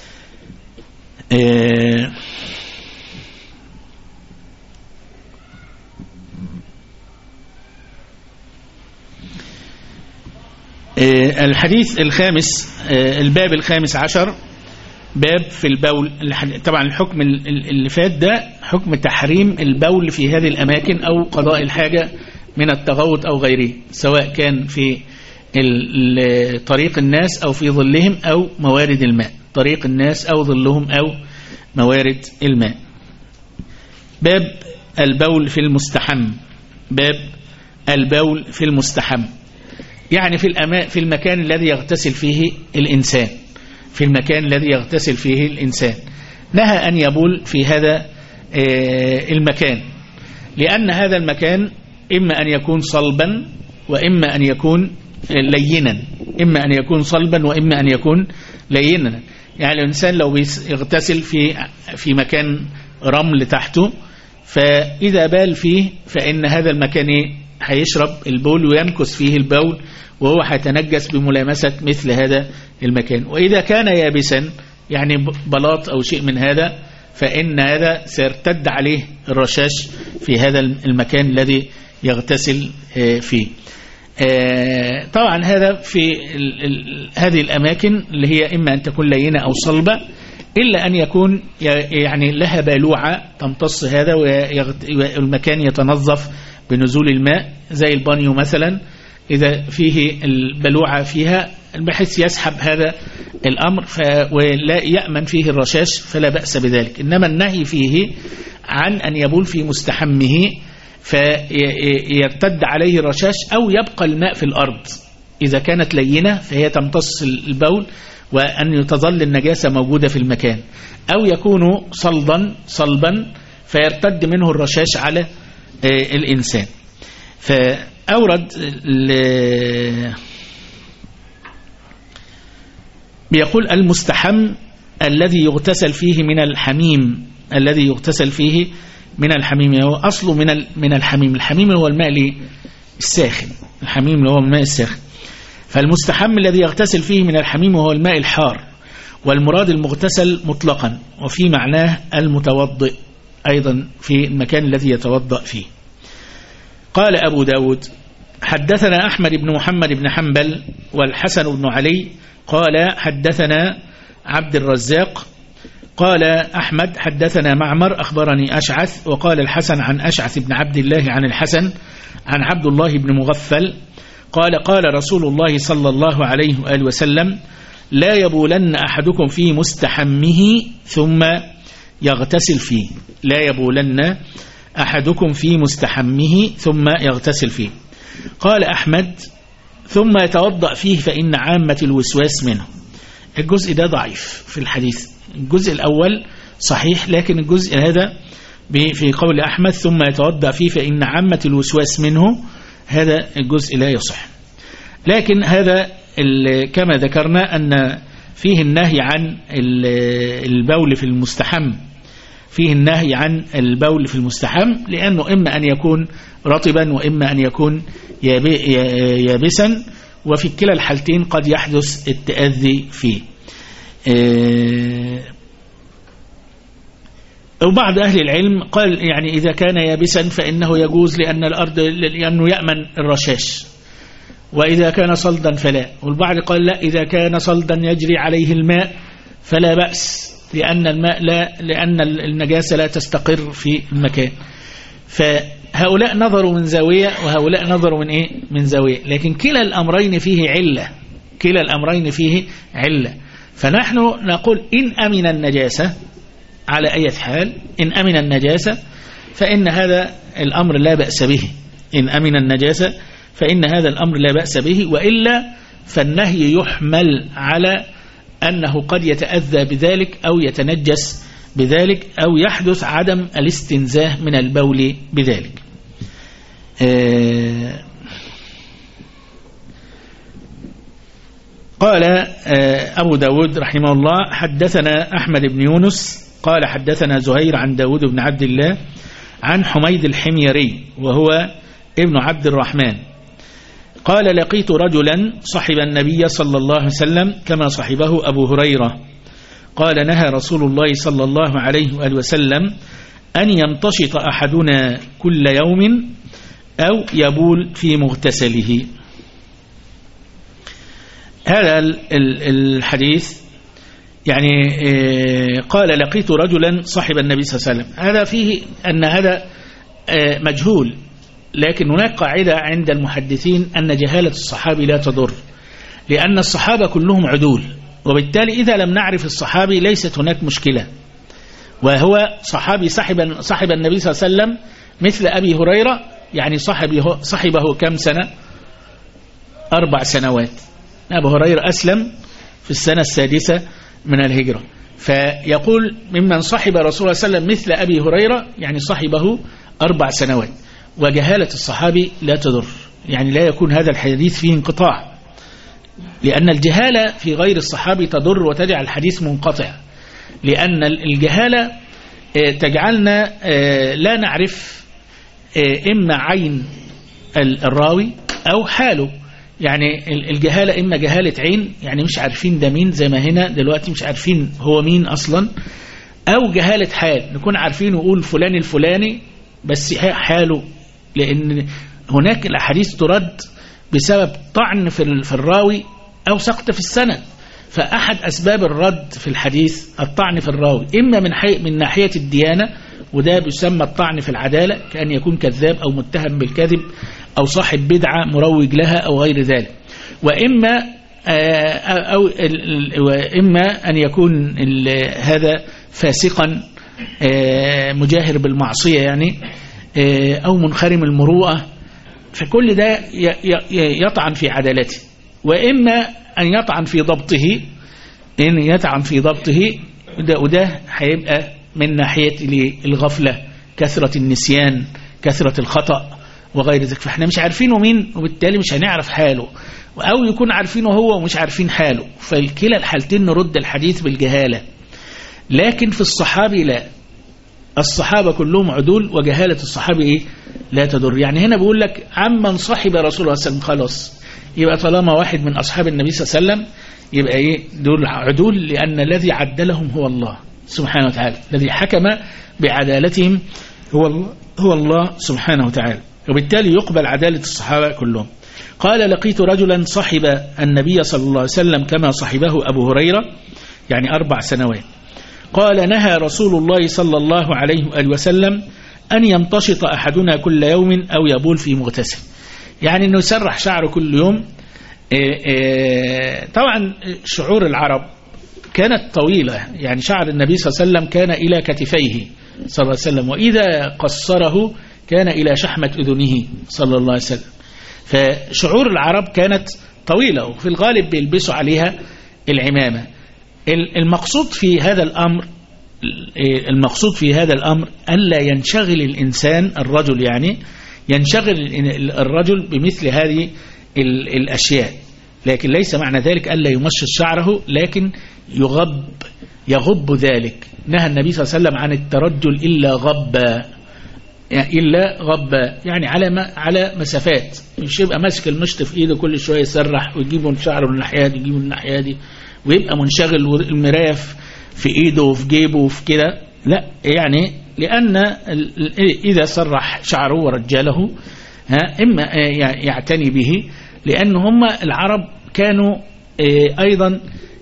الحديث الخامس، الباب الخامس عشر، باب في البول. طبعا الحكم اللي فات ده حكم تحريم البول في هذه الأماكن أو قضاء الحاجة من التغوط أو غيره، سواء كان في طريق الناس أو في ظلهم أو موارد الماء، طريق الناس أو ظلهم أو موارد الماء. باب البول في المستحم، باب البول في المستحم، يعني في المكان الذي يغتسل فيه الإنسان، في المكان الذي يغتسل فيه الإنسان نهى أن يبول في هذا المكان، لأن هذا المكان إما أن يكون صلبا وإما أن يكون لينا، إما أن يكون صلبا وإما أن يكون لينا. يعني الإنسان لو يغتسل في مكان رمل تحته، فإذا بال فيه فإن هذا المكان هيشرب البول ويمكث فيه البول، وهو هيتنجس بملامسة مثل هذا المكان. وإذا كان يابسا يعني بلاط أو شيء من هذا، فإن هذا سيرتد عليه الرشاش في هذا المكان الذي يغتسل فيه. طبعا هذا في هذه الأماكن اللي هي إما أن تكون لينة أو صلبة، إلا أن يكون يعني لها بالوعة تمتص هذا والمكان يتنظف بنزول الماء، زي البانيو مثلا إذا فيه البلوعة فيها بحيث يسحب هذا الأمر ولا يأمن فيه الرشاش فلا بأس بذلك. إنما النهي فيه عن أن يبول في مستحمه فيرتد عليه الرشاش أو يبقى الماء في الأرض. إذا كانت لينة فهي تمتص البول وأن تظل النجاسة موجودة في المكان، أو يكون صلبا فيرتد منه الرشاش على الإنسان. فأورد بيقول المستحم الذي يغتسل فيه من الحميم، الذي يغتسل فيه من الحميم، هو أصله من الحميم. الحميم هو الماء الساخن، الحميم هو الماء الساخن. فالمستحم الذي يغتسل فيه من الحميم وهو الماء الحار، والمراد المغتسل مطلقا، وفي معناه المتوضئ أيضا في المكان الذي يتوضأ فيه. قال أبو داود حدثنا أحمد بن محمد بن حنبل والحسن بن علي قال حدثنا عبد الرزاق قال أحمد حدثنا معمر أخبرني أشعث، وقال الحسن عن أشعث بن عبد الله عن الحسن عن عبد الله بن مغفل قال قال رسول الله صلى الله عليه وآله وسلم لا يبولن أحدكم في مستحمه ثم يغتسل فيه. لا يبولن أحدكم في مستحمه ثم يغتسل فيه. قال أحمد ثم يتوضأ فيه فإن عامة الوسواس منه. الجزء ده ضعيف في الحديث. الجزء الأول صحيح، لكن الجزء هذا في قول أحمد ثم يتوضأ فيه فإن عامة الوسواس منه، هذا الجزء لا يصح. لكن هذا كما ذكرنا أن فيه النهي عن البول في المستحم، فيه النهي عن البول في المستحم، لأنه إما أن يكون رطبا وإما أن يكون يابسا، وفي كلا الحالتين قد يحدث التأذي فيه. وبعض أهل العلم قال يعني إذا كان يابسا فإنه يجوز لأن الأرض لأنه يأمن الرشاش، وإذا كان صلدا فلا. والبعض قال لا، إذا كان صلدا يجري عليه الماء فلا بأس، لأن الماء لأن النجاسة لا تستقر في المكان. فهؤلاء نظروا من زاوية وهؤلاء نظروا من من زاوية، لكن كلا الأمرين فيه علة، كلا الأمرين فيه علة. فنحن نقول إن أمن النجاسة على أي حال، إن أمن النجاسة فإن هذا الأمر لا بأس به، إن أمن النجاسة فإن هذا الأمر لا بأس به، وإلا فالنهي يحمل على أنه قد يتأذى بذلك أو يتنجس بذلك أو يحدث عدم الاستنزاه من البول بذلك. قال أبو داود رحمه الله حدثنا أحمد بن يونس قال حدثنا زهير عن داود بن عبد الله عن حميد الحميري وهو ابن عبد الرحمن قال لقيت رجلا صحب النبي صلى الله عليه وسلم كما صحبه أبو هريرة قال نهى رسول الله صلى الله عليه وآله وسلم أن يمتشط أحدنا كل يوم أو يبول في مغتسله. هذا الحديث يعني قال لقيت رجلا صحب النبي صلى الله عليه وسلم، هذا فيه أن هذا مجهول، لكن هناك قاعدة عند المحدثين أن جهالة الصحابي لا تضر، لأن الصحابة كلهم عدول، وبالتالي إذا لم نعرف الصحابي ليست هناك مشكلة. وهو صحابي صحب النبي صلى الله عليه وسلم مثل أبي هريرة، يعني صحبه كم سنة؟ 4 سنوات. أبو هريرة أسلم في السنة 6 من الهجرة، فيقول ممن صحب رسول الله صلى الله عليه وسلم مثل أبي هريرة يعني صحبه 4 سنوات. وجهالة الصحابي لا تضر، يعني لا يكون هذا الحديث فيه انقطاع، لأن الجهالة في غير الصحابي تضر وتجعل الحديث منقطع، لأن الجهالة تجعلنا لا نعرف إما عين الراوي أو حاله. يعني الجهالة إما جهالة عين، يعني مش عارفين ده مين زي ما هنا دلوقتي مش عارفين هو مين أصلا، أو جهالة حال نكون عارفين نقول فلان الفلاني بس حاله، لأن هناك الأحاديث ترد بسبب طعن في الراوي أو سقط في السند. فأحد أسباب الرد في الحديث الطعن في الراوي، إما من ناحية الديانة، وده بيسمى الطعن في العدالة، كأن يكون كذاب أو متهم بالكذب أو صاحب بدعة مروج لها أو غير ذلك، وإما أن يكون هذا فاسقا مجاهر بالمعصية يعني، أو منخرم المروءة، فكل ده يطعن في عدالته. وإما أن يطعن في ضبطه، إن يطعن في ضبطه وده هيبقى من ناحية الغفلة، كثرة النسيان، كثرة الخطأ وغير ذلك، فاحنا مش عارفينه مين وبالتالي مش هنعرف حاله، أو يكون عارفينه هو ومش عارفين حاله. فالكلا الحالتين نرد الحديث بالجهالة. لكن في الصحابي لا، الصحابة كلهم عدول وجهالة الصحابي لا تضر. يعني هنا بيقول لك عمن صحب رسول الله صلى الله عليه وسلم، خلاص يبقى طالما واحد من أصحاب النبي صلى الله عليه وسلم يبقى دول عدول، لأن الذي عدلهم هو الله سبحانه وتعالى، الذي حكم بعدالتهم هو الله سبحانه وتعالى، وبالتالي يقبل عدالة الصحابة كلهم. قال لقيت رجلا صحب النبي صلى الله عليه وسلم كما صحبه أبو هريرة، يعني 4 سنوات. قال نهى رسول الله صلى الله عليه وآله وسلم أن يمتشط أحدنا كل يوم أو يبول في مغتسل، يعني أنه يسرح شعره كل يوم طبعا شعور العرب كانت طويلة، يعني شعر النبي صلى الله عليه وسلم كان إلى كتفيه صلى الله عليه وسلم، وإذا قصره كان إلى شحمة أذنه صلى الله عليه وسلم. فشعور العرب كانت طويلة، وفي الغالب بيلبسوا عليها العمامة. المقصود في هذا الأمر ألا ينشغل الإنسان، الرجل يعني ينشغل الرجل بمثل هذه الأشياء، لكن ليس معنى ذلك ألا يمشط شعره، لكن يغب ذلك. نهى النبي صلى الله عليه وسلم عن الترجل إلا غب، يعني على مسافات، مش يبقى ماسك المشط في ايده كل شويه يسرح ويجيبه شعره من الناحيه دي يجيبه من الناحيه دي ويبقى منشغل والمرايه في ايده وفي جيبه وفي كده، لا، يعني لأن إذا سرح شعره ورجاله إما يعتني به، لأن هم العرب كانوا أيضا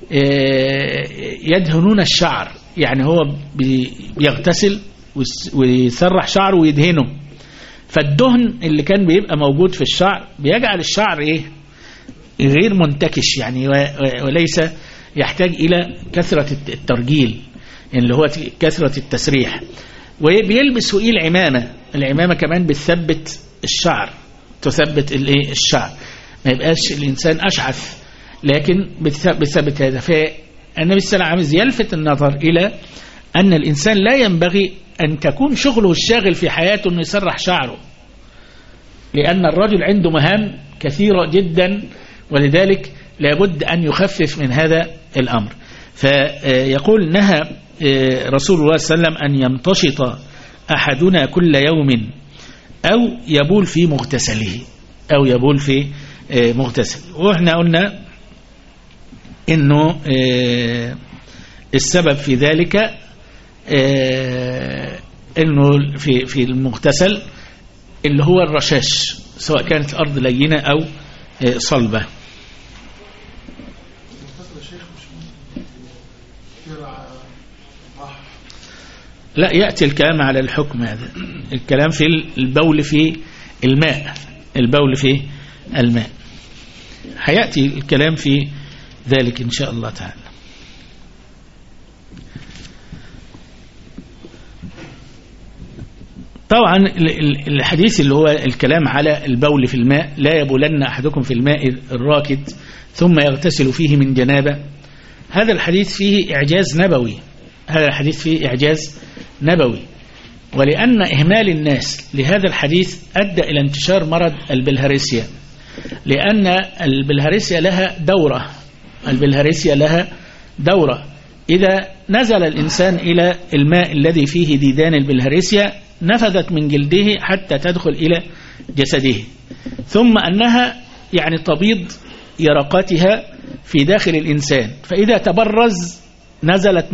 يدهنون الشعر، يعني هو بيغتسل ويسرح شعره ويدهنه، فالدهن اللي كان بيبقى موجود في الشعر بيجعل الشعر غير منتكش، يعني وليس يحتاج إلى كثرة الترجيل، يعني اللي هو كثرة التسريح. وبيلبس فوقيه العمامة كمان بتثبت الشعر، تثبت الشعر، ما يبقاش الإنسان أشعث، لكن بتثبت هذا. فالنبي صلى الله عليه وسلم عايز يلفت النظر إلى أن الإنسان لا ينبغي أن تكون شغله الشاغل في حياته أنه يسرح شعره، لأن الرجل عنده مهام كثيرة جدا، ولذلك لابد أن يخفف من هذا الأمر. فيقول نهى رسول الله صلى الله عليه وسلم أن يمتشط أحدنا كل يوم أو يبول في مغتسل. وإحنا قلنا إنه السبب في ذلك إنه في المغتسل اللي هو الرشاش، سواء كانت الأرض لينة أو صلبة. لا، يأتي الكلام على الحكم، هذا الكلام في البول في الماء، هيأتي الكلام في ذلك إن شاء الله تعالى. طبعا الحديث اللي هو الكلام على البول في الماء، لا يبولن أحدكم في الماء الراكد ثم يغتسل فيه من جنابه، هذا الحديث فيه إعجاز نبوي، ولأن إهمال الناس لهذا الحديث أدى إلى انتشار مرض البلهارسيا، لأن البلهارسيا لها دورة، إذا نزل الإنسان إلى الماء الذي فيه ديدان البلهارسيا نفذت من جلده حتى تدخل إلى جسده، ثم أنها يعني تبيض يرقاتها في داخل الإنسان، فإذا تبرز نزلت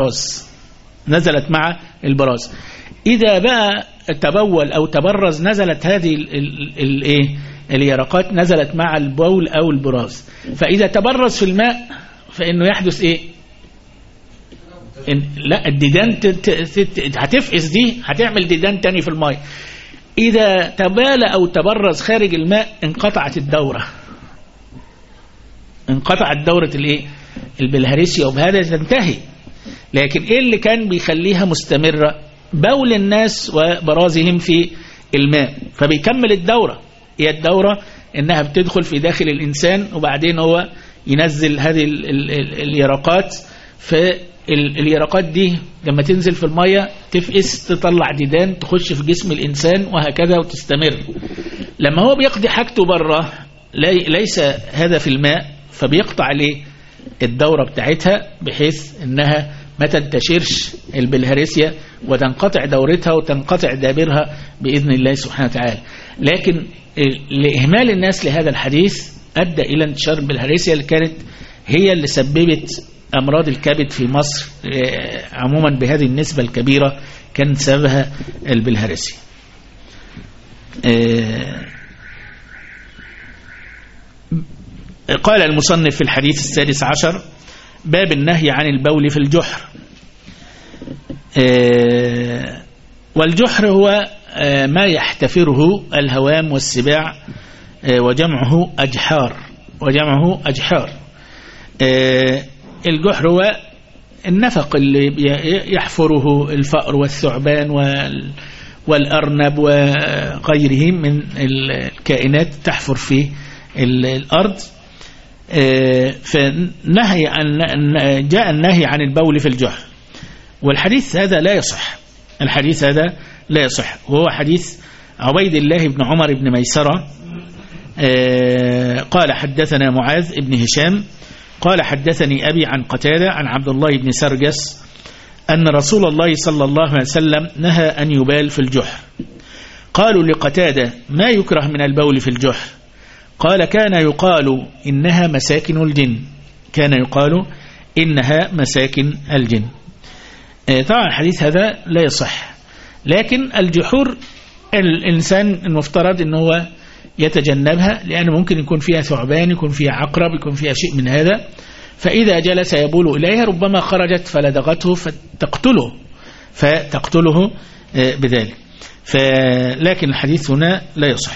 مع البراز، إذا بقى تبول أو تبرز نزلت هذه اليرقات نزلت مع البول أو البراز. فإذا تبرز في الماء فإنه يحدث لا، الديدان هتفقس، دي هتعمل ديدان تاني في الماء. إذا تبال أو تبرز خارج الماء انقطعت دورة البلهارسيا، وبهذا تنتهي. لكن إيه اللي كان بيخليها مستمرة؟ بول الناس وبرازهم في الماء، فبيكمل الدورة. هي الدورة إنها بتدخل في داخل الإنسان، وبعدين هو ينزل هذه اليرقات، فاليرقات دي لما تنزل في المية تفقس، تطلع ديدان، تخش في جسم الإنسان، وهكذا وتستمر. لما هو بيقضي حاجته بره ليس هذا في الماء، فبيقطع عليه الدورة بتاعتها، بحيث انها ما تنتشرش البلهارسيا وتنقطع دورتها وتنقطع دابرها بإذن الله سبحانه وتعالى. لكن لإهمال الناس لهذا الحديث أدى إلى انتشار البلهارسيا، اللي كانت هي اللي سببت أمراض الكبد في مصر عموما بهذه النسبة الكبيرة، كان سببها البلهارسيا. قال المصنف في الحديث 16 باب النهي عن البول في الجحر. والجحر هو ما يحتفره الهوام والسباع، وجمعه أجحار، وجمعه أجحار. الجحر هو النفق اللي يحفره الفأر والثعبان والأرنب وغيرهم من الكائنات تحفر في الأرض. فنهي جاء النهي عن البول في الجحر، والحديث هذا لا يصح. الحديث هذا لا يصح، وهو حديث عبيد الله بن عمر بن ميسرة قال حدثنا معاذ بن هشام قال حدثني أبي عن قتادة عن عبد الله بن سرجس أن رسول الله صلى الله عليه وسلم نهى أن يبال في الجحر. قالوا لقتادة ما يكره من البول في الجحر؟ قال كان يقال إنها مساكن الجن، كان يقال إنها مساكن الجن. طبعا الحديث هذا لا يصح، لكن الجحور الإنسان المفترض أنه يتجنبها، لأنه ممكن يكون فيها ثعبان، يكون فيها عقرب، يكون فيها شيء من هذا، فإذا جلس يبول إليها ربما خرجت فلدغته فتقتله بذلك. لكن الحديث هنا لا يصح.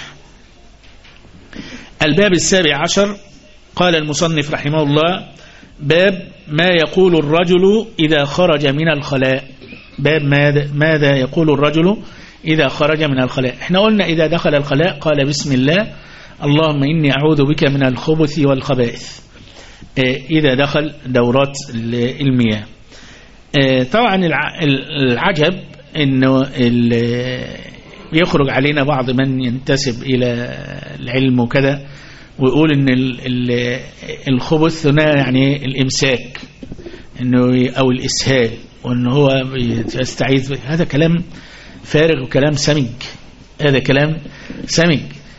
الباب 17 قال المصنف رحمه الله باب ما يقول الرجل إذا خرج من الخلاء. باب ماذا يقول الرجل إذا خرج من الخلاء. احنا قلنا إذا دخل الخلاء قال بسم الله اللهم إني أعوذ بك من الخبث والخبائث، إذا دخل دورات المياه. طبعا العجب أنه يخرج علينا بعض من ينتسب إلى العلم وكذا ويقول أن الخبث هنا يعني الإمساك إنه أو الإسهال، وأنه هو يستعيذ. هذا كلام فارغ وكلام سمج، هذا كلام سمج.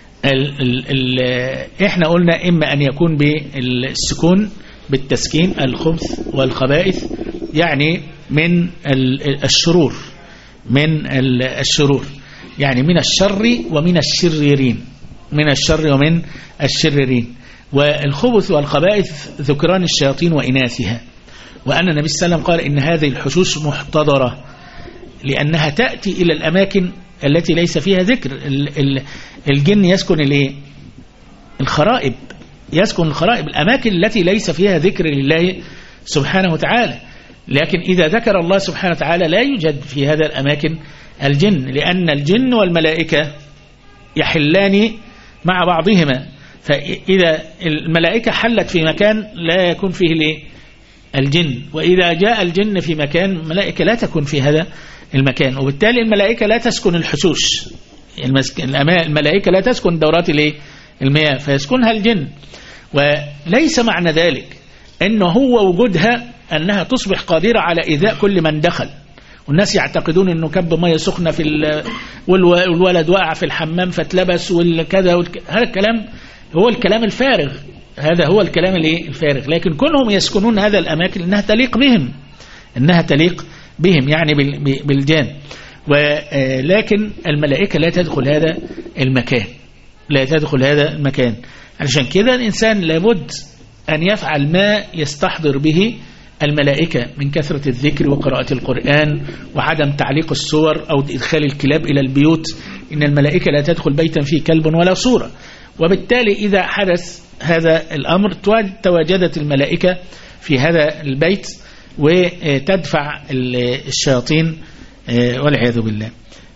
احنا قلنا إما أن يكون بالسكون بالتسكين الخبث والخبائث، يعني من الشرور، من الشرور يعني من الشر ومن الشريرين، من الشر ومن الشريرين. والخبث والخبائث ذكران الشياطين وإناثها، وأن النبي صلى الله عليه وسلم قال إن هذه الحشوش محتضرة لأنها تأتي إلى الأماكن التي ليس فيها ذكر. الجن يسكن الخرائب، يسكن الخرائب، الأماكن التي ليس فيها ذكر لله سبحانه وتعالى. لكن إذا ذكر الله سبحانه وتعالى لا يوجد في هذا الأماكن الجن، لأن الجن والملائكة يحلان مع بعضهما. فإذا الملائكة حلت في مكان لا يكون فيه الجن، وإذا جاء الجن في مكان الملائكة لا تكون في هذا المكان، وبالتالي الملائكة لا تسكن الحشوش، الملائكة لا تسكن دورات المياه فيسكنها الجن. وليس معنى ذلك أنه هو وجودها أنها تصبح قادرة على إيذاء كل من دخل. والناس يعتقدون أنه كب مية سخنة والولد وقع في الحمام فتلبس والكذا هذا الكلام هو الكلام الفارغ، هذا هو الكلام الفارغ. لكن كونهم يسكنون هذا الأماكن إنها تليق بهم، إنها تليق بهم يعني بالجان. ولكن الملائكة لا تدخل هذا المكان، لا تدخل هذا المكان. عشان كده الإنسان لابد أن يفعل ما يستحضر به الملائكة من كثرة الذكر وقراءة القرآن وعدم تعليق الصور أو إدخال الكلاب إلى البيوت. إن الملائكة لا تدخل بيتا فيه كلب ولا صورة. وبالتالي إذا حدث هذا الأمر تواجدت الملائكة في هذا البيت وتدفع الشياطين والعياذ بالله.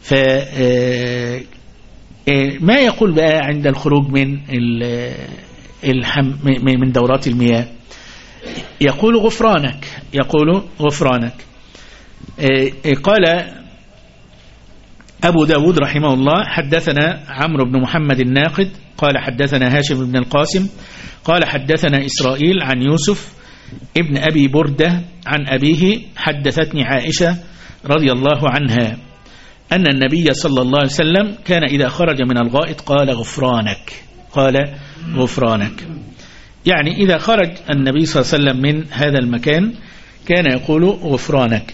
ما يقول بقى عند الخروج من دورات المياه؟ يقول غفرانك، يقول غفرانك. قال أبو داود رحمه الله حدثنا عمرو بن محمد الناقد قال حدثنا هاشم بن القاسم قال حدثنا إسرائيل عن يوسف ابن أبي بردة عن أبيه حدثتني عائشة رضي الله عنها أن النبي صلى الله عليه وسلم كان إذا خرج من الغائط قال غفرانك، قال غفرانك. يعني إذا خرج النبي صلى الله عليه وسلم من هذا المكان كان يقول غفرانك.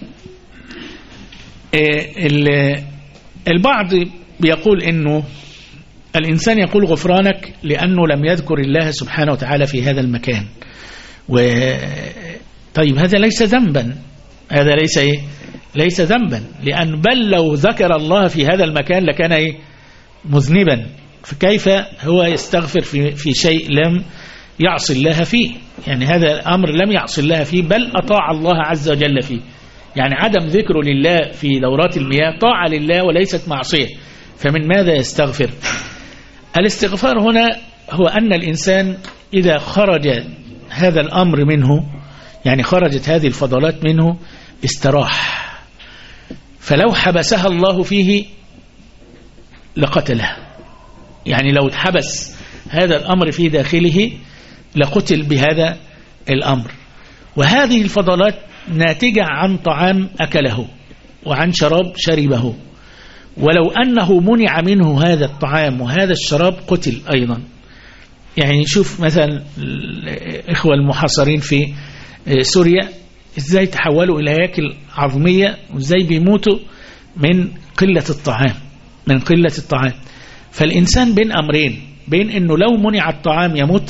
البعض بيقول إنه الإنسان يقول غفرانك لأنه لم يذكر الله سبحانه وتعالى في هذا المكان. طيب هذا ليس ذنبا، هذا ليس ذنبا، لأن بل لو ذكر الله في هذا المكان لكان مذنبا. فكيف هو يستغفر في شيء لم يعصي الله فيه، يعني هذا الأمر لم يعصي الله فيه بل أطاع الله عز وجل فيه. يعني عدم ذكره لله في دورات المياه طاعة لله وليست معصية، فمن ماذا يستغفر؟ الاستغفار هنا هو أن الإنسان إذا خرج هذا الأمر منه، يعني خرجت هذه الفضلات منه، استراح. فلو حبسها الله فيه لقتله، يعني لو اتحبس هذا الأمر في داخله لقتل بهذا الأمر. وهذه الفضلات ناتجة عن طعام أكله وعن شراب شربه، ولو أنه منع منه هذا الطعام وهذا الشراب قتل أيضا. يعني شوف مثلا الإخوة المحاصرين في سوريا إزاي تحولوا إلى هياكل عظمية، وإزاي بيموتوا من قلة الطعام. فالإنسان بين أمرين، بين أنه لو منع الطعام يموت،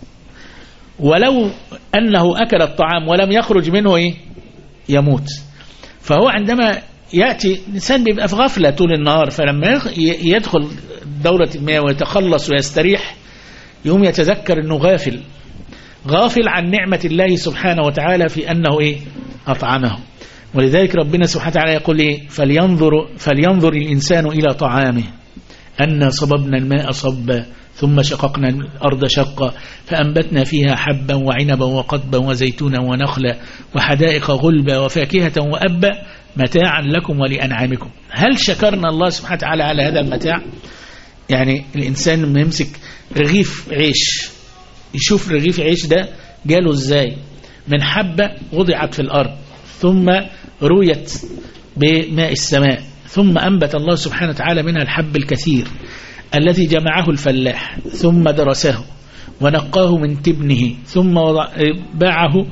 ولو أنه أكل الطعام ولم يخرج منه يموت. فهو عندما يأتي الإنسان بيبقى في غفلة طول النهار، فلما يدخل دورة المياه ويتخلص ويستريح يوم يتذكر أنه غافل عن نعمة الله سبحانه وتعالى في أنه أطعمه. ولذلك ربنا سبحانه وتعالى يقول فلينظر الإنسان إلى طعامه أنا صببنا الماء صبا ثم شققنا الأرض شقا فأنبتنا فيها حبا وعنبا وقضبا وزيتونا ونخلا وحدائق غلبا وفاكهة وأبا متاعا لكم ولأنعامكم. هل شكرنا الله سبحانه وتعالى على هذا المتاع؟ يعني الإنسان لما يمسك رغيف عيش، يشوف رغيف عيش ده جاله ازاي؟ من حبة وضعت في الأرض ثم رويت بماء السماء، ثم أنبت الله سبحانه وتعالى منها الحب الكثير الذي جمعه الفلاح ثم درسه ونقاه من تبنه ثم باعه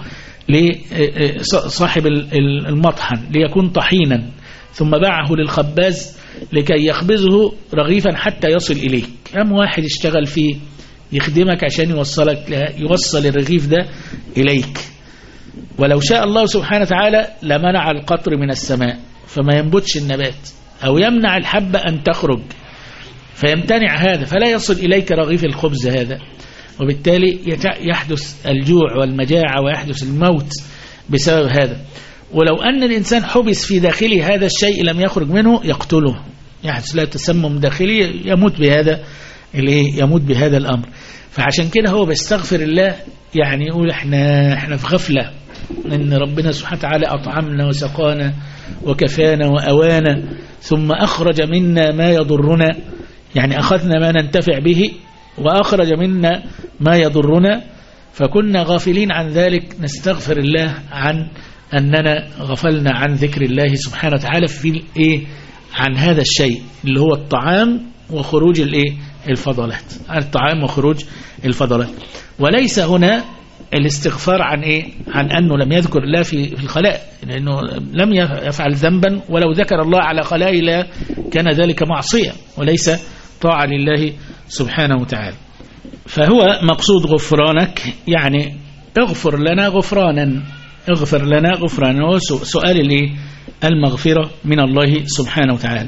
لصاحب المطحن ليكون طحينا، ثم باعه للخباز لكي يخبزه رغيفا حتى يصل إليك. كم واحد اشتغل فيه يخدمك عشان يوصل الرغيف ده إليك. ولو شاء الله سبحانه وتعالى لمنع القطر من السماء فما ينبتش النبات، أو يمنع الحبة أن تخرج فيمتنع هذا فلا يصل إليك رغيف الخبز هذا، وبالتالي يحدث الجوع والمجاعة ويحدث الموت بسبب هذا. ولو أن الإنسان حبس في داخله هذا الشيء لم يخرج منه يقتله، يحدث له تسمم داخلي يموت بهذا الأمر. فعشان كده هو بيستغفر الله، يعني يقول احنا في غفلة ان ربنا سبحانه وتعالى أطعمنا وسقانا وكفانا وأوانا، ثم أخرج منا ما يضرنا، يعني أخذنا ما ننتفع به وأخرج منا ما يضرنا، فكنا غافلين عن ذلك. نستغفر الله عن أننا غفلنا عن ذكر الله سبحانه وتعالى في عن هذا الشيء اللي هو الطعام وخروج الفضلات، الطعام وخروج الفضلات. وليس هنا الاستغفار عن أنه لم يذكر الله في الخلاء، لأنه لم يفعل ذنبا، ولو ذكر الله على خلاء لا كان ذلك معصية وليس طاعة لله سبحانه وتعالى. فهو مقصود غفرانك، يعني اغفر لنا غفرانا، اغفر لنا غفرانا، هو سؤال المغفرة من الله سبحانه وتعالى.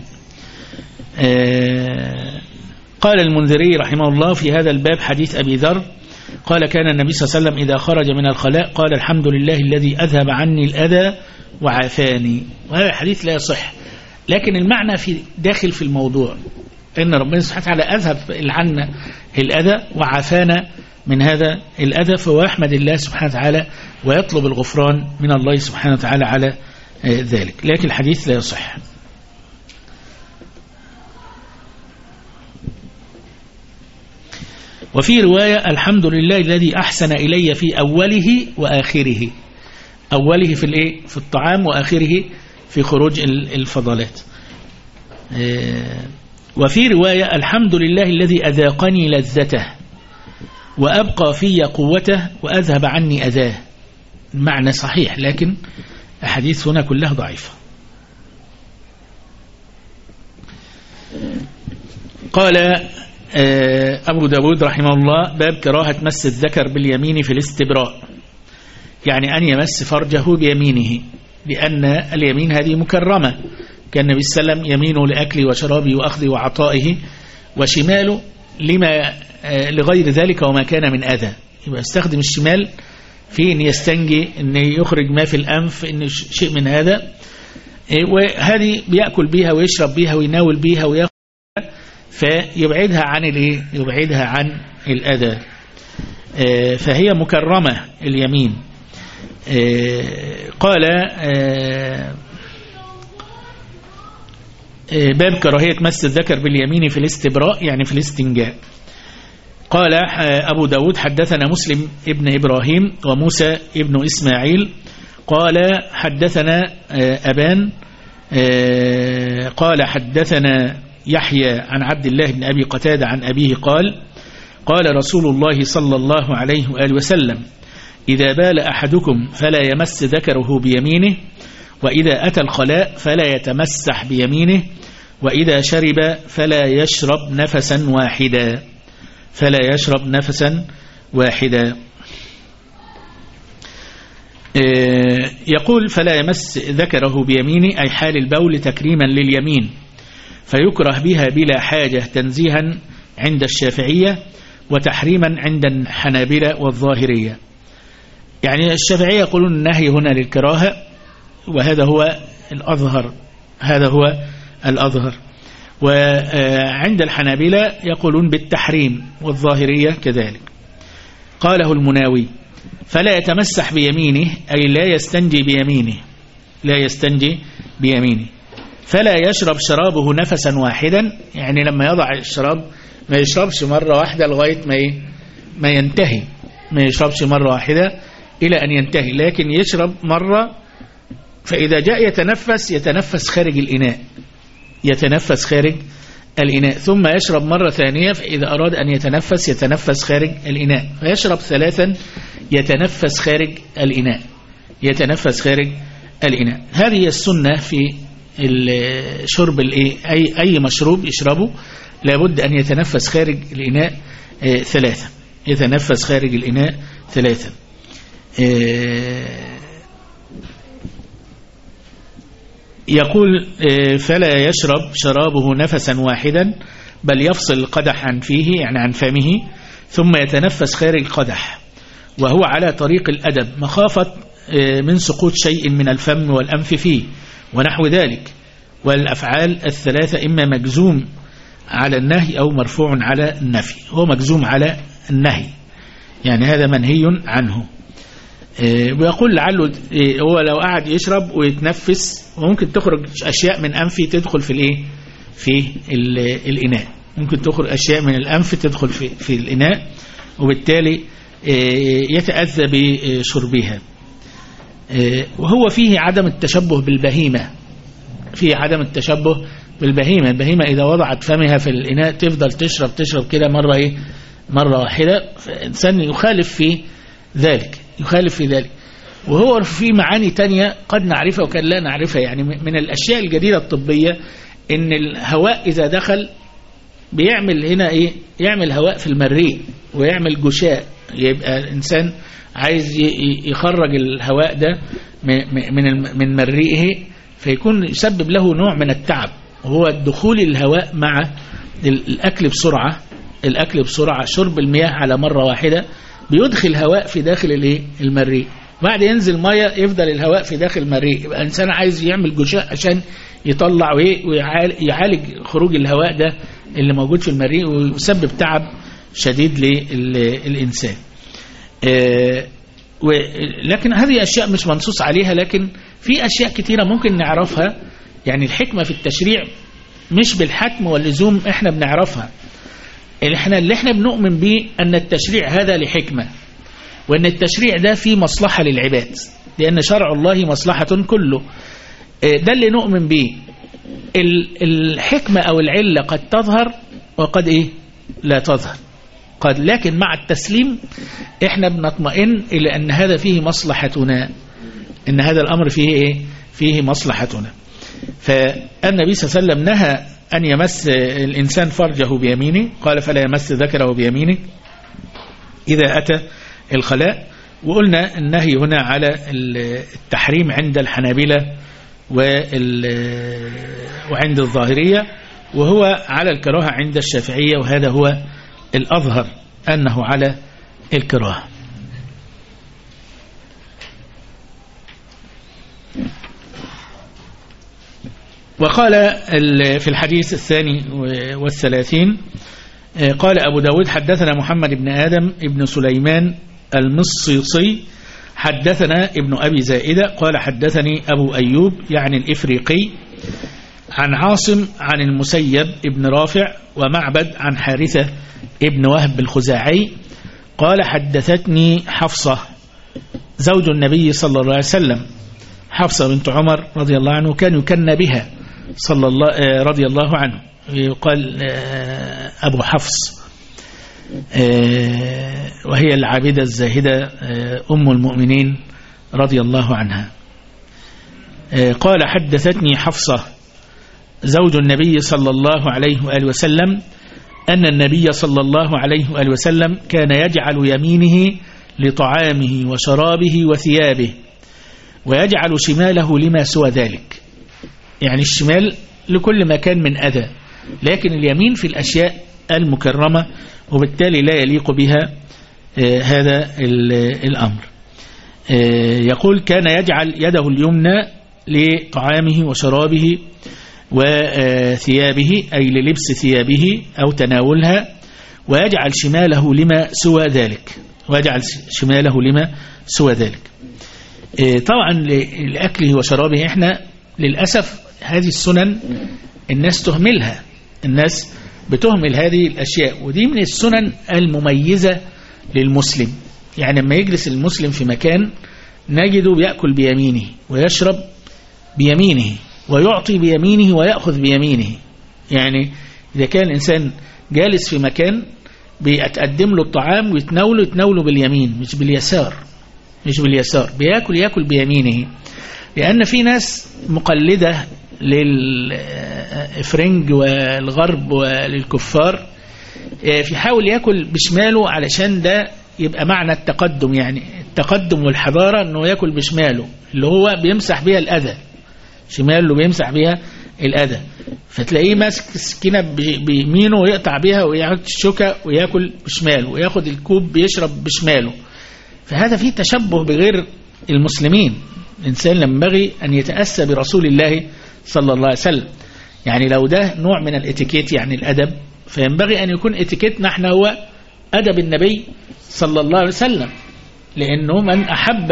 قال المنذري رحمه الله في هذا الباب حديث أبي ذر قال كان النبي صلى الله عليه وسلم إذا خرج من الخلاء قال الحمد لله الذي أذهب عني الأذى وعافاني. وهذا الحديث لا يصح، لكن المعنى داخل في الموضوع إن ربنا سبحانه وتعالى أذهب عنا الأذى وعافانا من هذا الأذى، فهو يحمد الله سبحانه وتعالى ويطلب الغفران من الله سبحانه وتعالى على ذلك، لكن الحديث لا يصح. وفي رواية الحمد لله الذي أحسن إلي في أوله وآخره، أوله في الطعام وآخره في خروج الفضلات. وفي رواية الحمد لله الذي أذاقني لذته وأبقى في قوته وأذهب عني أذاه. المعنى صحيح، لكن الحديث هنا كلها ضعيفة. قال أبو داود رحمه الله باب كراهة مس الذكر باليمين في الاستبراء، يعني أن يمس فرجه بيمينه، لأن اليمين هذه مكرمة، كان النبي صلى الله عليه وسلم يمينه لأكله وشرابه وأخذه وعطائه، وشماله لغير ذلك وما كان من أذى. يبقى يستخدم الشمال في ان يستنجي، ان يخرج ما في الانف، ان شيء من هذا. وهذه بيأكل بيها ويشرب بيها ويناول بيها ويأخذ بيها، فيبعدها عن الايه؟ يبعدها عن الأذى. فهي مكرمة اليمين. قال باب كراهية مس الذكر باليمين في الاستبراء، يعني في الاستنجاء. قال أبو داود حدثنا مسلم ابن إبراهيم وموسى ابن إسماعيل قال حدثنا أبان قال حدثنا يحيى عن عبد الله بن أبي قتادة عن أبيه قال قال رسول الله صلى الله عليه وآله وسلم إذا بال أحدكم فلا يمس ذكره بيمينه، وإذا أتى الخلاء فلا يتمسح بيمينه، وإذا شرب فلا يشرب نفسا واحدا، فلا يشرب نفسا واحدا. يقول فلا يمس ذكره بيمينه أي حال البول تكريما لليمين، فيكره بها بلا حاجة تنزيها عند الشافعية وتحريما عند الحنابلة والظاهرية. يعني الشافعية يقولون النهي هنا للكراهة، وهذا هو الأظهر، هذا هو الأظهر. وعند الحنابلة يقولون بالتحريم، والظاهرية كذلك. قاله المناوي فلا يتمسح بيمينه أي لا يستنجي بيمينه، لا يستنجي بيمينه. فلا يشرب شرابه نفسا واحدا، يعني لما يضع الشراب ما يشربش مرة واحدة لغاية ما ينتهي، ما يشربش مرة واحدة إلى أن ينتهي، لكن يشرب مرة، فإذا جاء يتنفس خارج الإناء، يتنفس خارج الإناء، ثم يشرب مرة ثانية، فإذا أراد أن يتنفس خارج الإناء، فيشرب ثلاثا يتنفس خارج الإناء، يتنفس خارج الإناء. هذه السنة في الشرب أي مشروب يشربه لابد أن يتنفس خارج الإناء ثلاثا، يتنفس خارج الإناء ثلاثا. يقول فلا يشرب شرابه نفسا واحدا، بل يفصل القدح عن فيه، يعني عن فمه، ثم يتنفس خارج القدح، وهو على طريق الأدب مخافة من سقوط شيء من الفم والأنف فيه ونحو ذلك. والأفعال الثلاثة إما مجزوم على النهي أو مرفوع على النفي. هو مجزوم على النهي، يعني هذا منهي عنه. ويقول لعله هو لو قعد يشرب ويتنفس وممكن تخرج أشياء من أنفه تدخل في الإناء، ممكن تخرج أشياء من الأنف تدخل في الإناء، وبالتالي يتأذى بشربها. وهو فيه عدم التشبه بالبهيمة، فيه عدم التشبه بالبهيمة. البهيمة إذا وضعت فمها في الإناء تفضل تشرب كده مرة واحدة، فإنسان يخالف في ذلك، يخالف في ذلك. وهو في معاني تانية قد نعرفها وكان لا نعرفها. يعني من الأشياء الجديدة الطبية إن الهواء إذا دخل بيعمل هنا يعمل هواء في المريء ويعمل جشاء. يبقى الإنسان عايز يخرج الهواء ده من مريئه، فيكون يسبب له نوع من التعب، وهو دخول الهواء مع الأكل بسرعة. شرب المياه على مرة واحدة بيدخل هواء في داخل المريء، بعد ينزل مية يفضل الهواء في داخل المريء. يبقى الإنسان عايز يعمل جشاء عشان يطلع ويعالج خروج الهواء ده اللي موجود في المريء، ويسبب تعب شديد للإنسان. لكن هذه أشياء مش منصوص عليها، لكن في أشياء كتيرة ممكن نعرفها. يعني الحكمة في التشريع مش بالحتم واللزوم احنا بنعرفها. اللي احنا بنؤمن به أن التشريع هذا لحكمة، وأن التشريع ده فيه مصلحة للعباد، لأن شرع الله مصلحة كله. ده اللي نؤمن به. الحكمة أو العلة قد تظهر وقد لا تظهر، لكن مع التسليم احنا بنطمئن إلى أن هذا فيه مصلحتنا، إن هذا الأمر فيه مصلحتنا. فالنبي صلى الله عليه وسلم نهى أن يمس الإنسان فرجه بيمينه، قال فلا يمس ذكره بيمينه إذا أتى الخلاء. وقلنا النهي هنا على التحريم عند الحنابلة وعند الظاهرية، وهو على الكراهة عند الشافعية، وهذا هو الأظهر أنه على الكراهة. وقال في الحديث 32 قال أبو داود حدثنا محمد بن آدم ابن سليمان المصيصي حدثنا ابن أبي زائدة قال حدثني أبو أيوب يعني الإفريقي عن عاصم عن المسيب ابن رافع ومعبد عن حارثة ابن وهب الخزاعي قال حدثتني حفصة زوج النبي صلى الله عليه وسلم. حفصة بنت عمر رضي الله عنه كان يكنى بها رضي الله عنه، يقال أبو حفص، وهي العابدة الزاهدة أم المؤمنين رضي الله عنها. قال حدثتني حفصة زوج النبي صلى الله عليه وآله وسلم أن النبي صلى الله عليه وآله وسلم كان يجعل يمينه لطعامه وشرابه وثيابه ويجعل شماله لما سوى ذلك، يعني الشمال لكل ما كان من أذى، لكن اليمين في الأشياء المكرمة وبالتالي لا يليق بها هذا الأمر. يقول كان يجعل يده اليمنى لطعامه وشرابه وثيابه أي للبس ثيابه أو تناولها، ويجعل شماله لما سوى ذلك، ويجعل شماله لما سوى ذلك. طبعا لأكله وشرابه احنا للأسف هذه السنن الناس تهملها، الناس بتهمل هذه الأشياء، ودي من السنن المميزة للمسلم. يعني لما يجلس المسلم في مكان نجده بيأكل بيمينه ويشرب بيمينه ويعطي بيمينه ويأخذ بيمينه. يعني إذا كان الإنسان جالس في مكان بيتقدم له الطعام ويتناوله باليمين مش باليسار، يأكل بيمينه، لأن في ناس مقلدة للفرنج والغرب وللكفار يحاول يأكل بشماله علشان ده يبقى معنى التقدم، يعني التقدم والحضارة أنه يأكل بشماله اللي هو بيمسح بها الأذى، شماله بيمسح بها الأذى، فتلاقيه ماسك سكينة بيمينه ويقطع بها وياخد الشوكة ويأكل بشماله وياخد الكوب بيشرب بشماله. فهذا فيه تشبه بغير المسلمين. الإنسان ينبغي أن يتأسى برسول الله صلى الله عليه وسلم. يعني لو ده نوع من الاتيكيت يعني الأدب، فينبغي أن يكون اتيكيتنا احنا هو أدب النبي صلى الله عليه وسلم، لأنه من أحب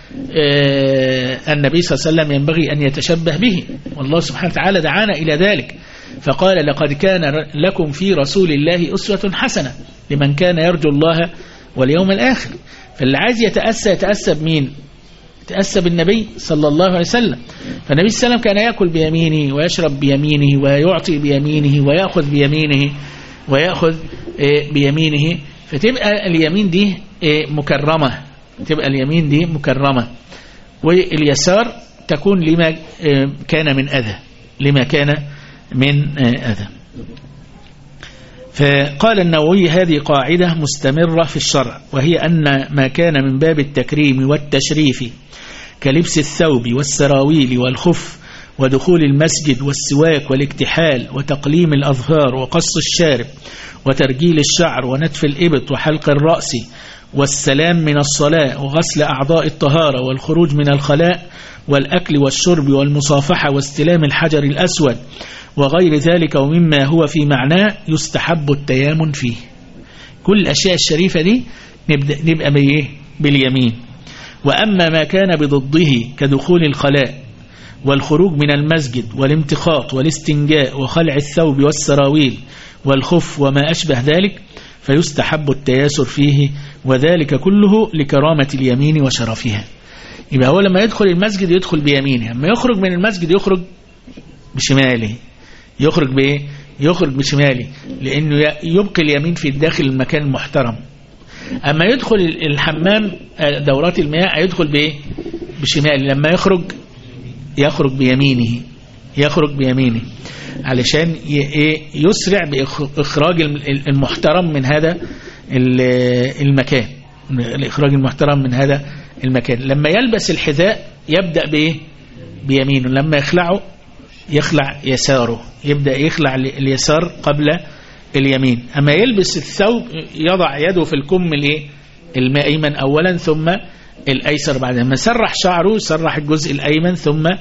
النبي صلى الله عليه وسلم ينبغي أن يتشبه به، والله سبحانه وتعالى دعانا إلى ذلك فقال لقد كان لكم في رسول الله أسوة حسنة لمن كان يرجو الله واليوم الآخر. فاللي عايز يتأسى بمين؟ يتأسى بالنبي صلى الله عليه وسلم. فالنبي صلى الله عليه وسلم كان يأكل بيمينه ويشرب بيمينه ويعطي بيمينه ويأخذ بيمينه ويأخذ بيمينه، فتبقى اليمين دي مكرمة، تبقى اليمين دي مكرمة، واليسار تكون لما كان من أذى، لما كان من أذى. فقال النووي هذه قاعدة مستمرة في الشرع، وهي أن ما كان من باب التكريم والتشريف كلبس الثوب والسراويل والخف ودخول المسجد والسواك والاكتحال وتقليم الأظفار وقص الشارب وترجيل الشعر ونتف الإبط وحلق الرأس والسلام من الصلاة وغسل أعضاء الطهارة والخروج من الخلاء والأكل والشرب والمصافحة واستلام الحجر الأسود وغير ذلك ومما هو في معناه يستحب التيامن فيه. كل الأشياء الشريفة دي نبقى باليمين. وأما ما كان بضده كدخول الخلاء والخروج من المسجد والامتخاط والاستنجاء وخلع الثوب والسراويل والخف وما أشبه ذلك فيستحب التياسر فيه، وذلك كله لكرامة اليمين وشرفها. يبقى هو لما يدخل المسجد يدخل بيمينه، لما يخرج من المسجد يخرج بشماله. يخرج بإيه؟ يخرج بشماله، لأنه يبقي اليمين في الداخل المكان المحترم. أما يدخل الحمام دورات المياه يدخل بإيه؟ بشماله. لما يخرج بيمينه، يخرج بيمينه علشان يسرع بإخراج المحترم من هذا المكان، الإخراج المحترم من هذا المكان. لما يلبس الحذاء يبدأ بإيه؟ بيمينه، لما يخلع يساره، يبدأ يخلع اليسار قبل اليمين. أما يلبس الثوب يضع يده في الكم الأيمن أولا ثم الأيسر، بعد ما سرح شعره يسرح الجزء الأيمن ثم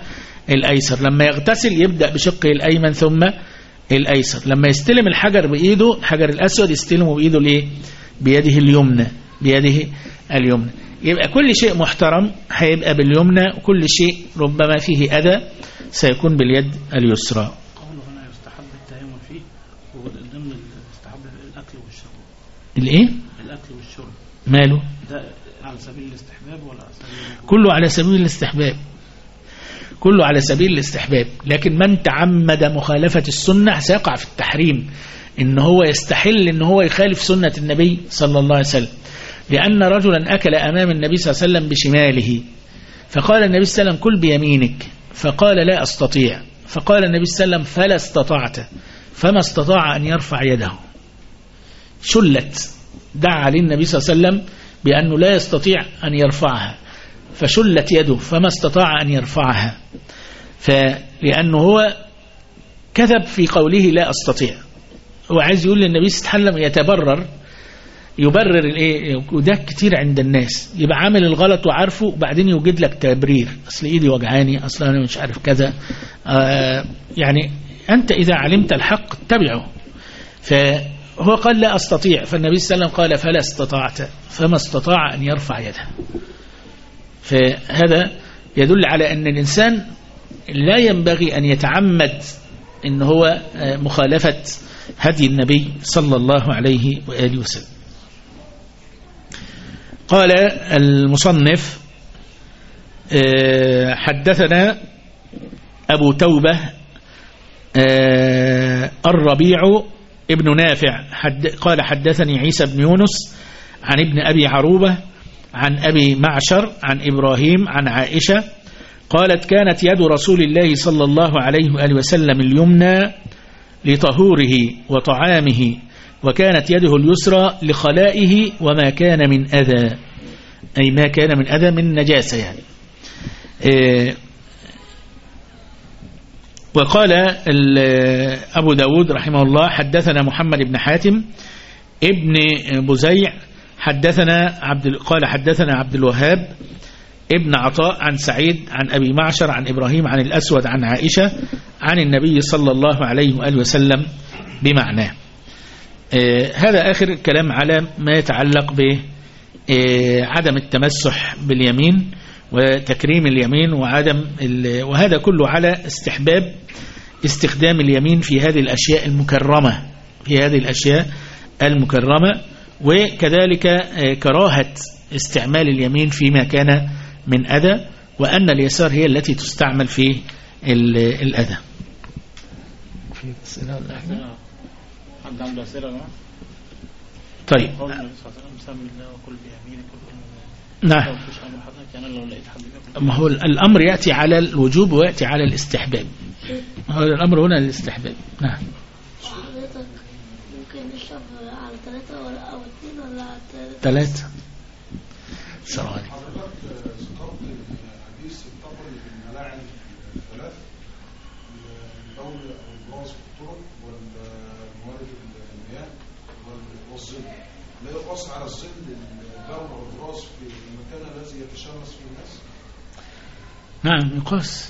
الأيسر. لما يغتسل يبدأ بشقه الأيمن ثم الأيسر. لما يستلم الحجر بإيده، الحجر الأسود يستلمه بإيده الإيه؟ بيده اليمنى، بيده اليمنى. يبقى كل شيء محترم هيبقى باليمنى، وكل شيء ربما فيه أذى سيكون باليد اليسرى. قوله هنا يستحب التيمم فيه، وضمن يستحب الأكل والشرب. الإيه؟ الأكل والشرب ماله؟ ده على سبيل الاستحباب ولا على سبيل؟ كله على سبيل الاستحباب، كله على سبيل الاستحباب. لكن من تعمد مخالفة السنة سيقع في التحريم، إن هو يستحل إن هو يخالف سنة النبي صلى الله عليه وسلم. لأن رجلا أكل أمام النبي صلى الله عليه وسلم بشماله، فقال النبي صلى الله عليه وسلم: كل بيمينك. فقال: لا أستطيع. فقال النبي صلى الله عليه وسلم: فلا استطعت. فما استطاع أن يرفع يده، شلت. دعا عليه النبي صلى الله عليه وسلم بأنه لا يستطيع أن يرفعها، فشلت يده فما استطاع أن يرفعها. فلأنه هو كذب في قوله لا أستطيع، هو عايز يقول للنبي صلى الله عليه وسلم يبرر الايه. وده كتير عند الناس، يبقى عامل الغلط وعارفه وبعدين يوجد لك تبرير: اصل ايدي وجعاني، اصل انا مش عارف كذا. يعني انت اذا علمت الحق اتبعه. فهو قال لا استطيع، فالنبي صلى الله عليه وسلم قال: فلا استطعت. فما استطاع ان يرفع يده. فهذا يدل على ان الانسان لا ينبغي ان يتعمد ان هو مخالفة هدي النبي صلى الله عليه وآله وسلم. قال المصنف: حدثنا أبو توبة الربيع ابن نافع قال: حدثني عيسى بن يونس عن ابن أبي عروبة عن أبي معشر عن إبراهيم عن عائشة قالت: كانت يد رسول الله صلى الله عليه وآله وسلم اليمنى لطهوره وطعامه، وكانت يده اليسرى لخلائه وما كان من أذى، أي ما كان من أذى من نجاسة يعني. وقال أبو داود رحمه الله: حدثنا محمد بن حاتم ابن بزيع قال حدثنا عبد الوهاب ابن عطاء عن سعيد عن أبي معشر عن إبراهيم عن الأسود عن عائشة عن النبي صلى الله عليه وآله وسلم بمعناه. هذا آخر الكلام على ما يتعلق بعدم التمسح باليمين وتكريم اليمين وهذا كله على استحباب استخدام اليمين في هذه الأشياء المكرمة، وكذلك كراهة استعمال اليمين فيما كان من أذى، وأن اليسار هي التي تستعمل في الأذى. في أسئلة ولا حاجة؟ حد عنده أسئلة ولا؟ طيب. قول النبي صلى الله عليه وسلم: سمي الله وكل بيمينك. نعم. ما هو الأمر يأتي على الوجوب ويأتي على الاستحباب. هو الأمر هنا الاستحباب. نعم. حضرتك ممكن نشرب على 3 أو 2 ولا على 3؟ السلام عليكم. حديث الطبر الملاعن 3: البول والبراز في الطرق والموارد المياه والظل. لا يقاس على الظل البول والبراز في المكان الذي يتشمس فيه الناس؟ نعم يقاس.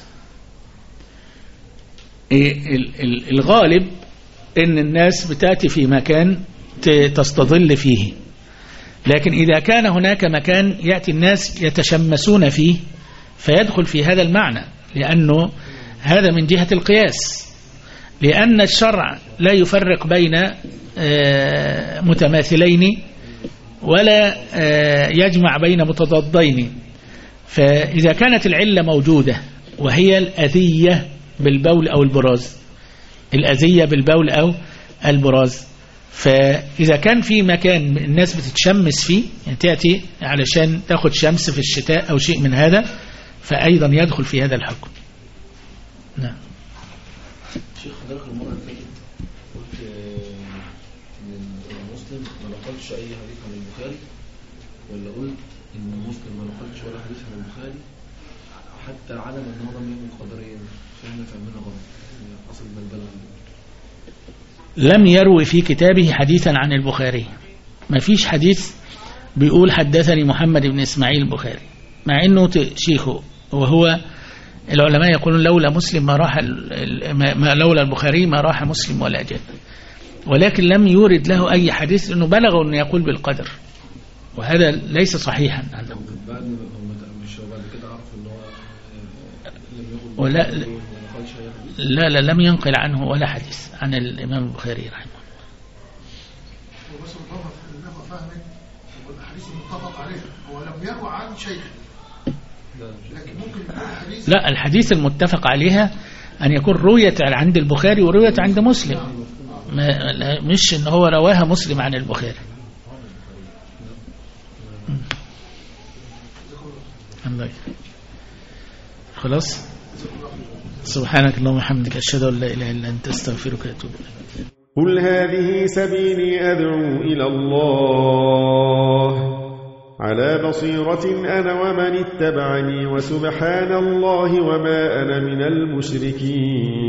الغالب ان الناس بتأتي في مكان تستظل فيه، لكن إذا كان هناك مكان يأتي الناس يتشمسون فيه فيدخل في هذا المعنى، لأنه هذا من جهة القياس، لأن الشرع لا يفرق بين متماثلين ولا يجمع بين متضادين. فإذا كانت العلة موجودة وهي الأذية بالبول أو البراز، الأذية بالبول أو البراز، فإذا كان في مكان الناس بتتشمس فيه، يعني تأتي علشان تأخذ شمس في الشتاء أو شيء من هذا، فأيضا يدخل في هذا الحكم. نعم. شيخ حضرتك المرة اللي فاتت قلت إن المسلم ما نقلش أي حديث عن البخاري، ولا قلت إن المسلم ما نقلش ولا حديث عن البخاري حتى علم أن هو لم يكن قدريا، فإحنا فهمنا غلط أصل بلبلة. لم يروي في كتابه حديثا عن البخاري، ما فيش حديث بيقول حدثني محمد بن إسماعيل البخاري، مع أنه شيخه وهو العلماء يقولون لولا مسلم ما راح لولا البخاري ما راح مسلم ولا جد، ولكن لم يورد له أي حديث أنه بلغ أنه يقول بالقدر، وهذا ليس صحيحا عنه. ولا لا لم ينقل عنه ولا حديث عن الإمام البخاري رحمه الله. وبس مطابق انه فهمت والاحاديث المتفق عليها هو لم يروى عن شيخ، لكن ممكن يكون الحديث لا، الحديث المتفق عليها أن يكون رويت عند البخاري ورويت عند مسلم، مش إن هو رواها مسلم عن البخاري. خلاص، سبحانك اللهم وبحمدك أشهد أن لا إله إلا أنت أستغفرك وأتوب إليك. قل هذه سبيلي أدعو إلى الله على بصيرة أنا ومن اتبعني وسبحان الله وما أنا من المشركين.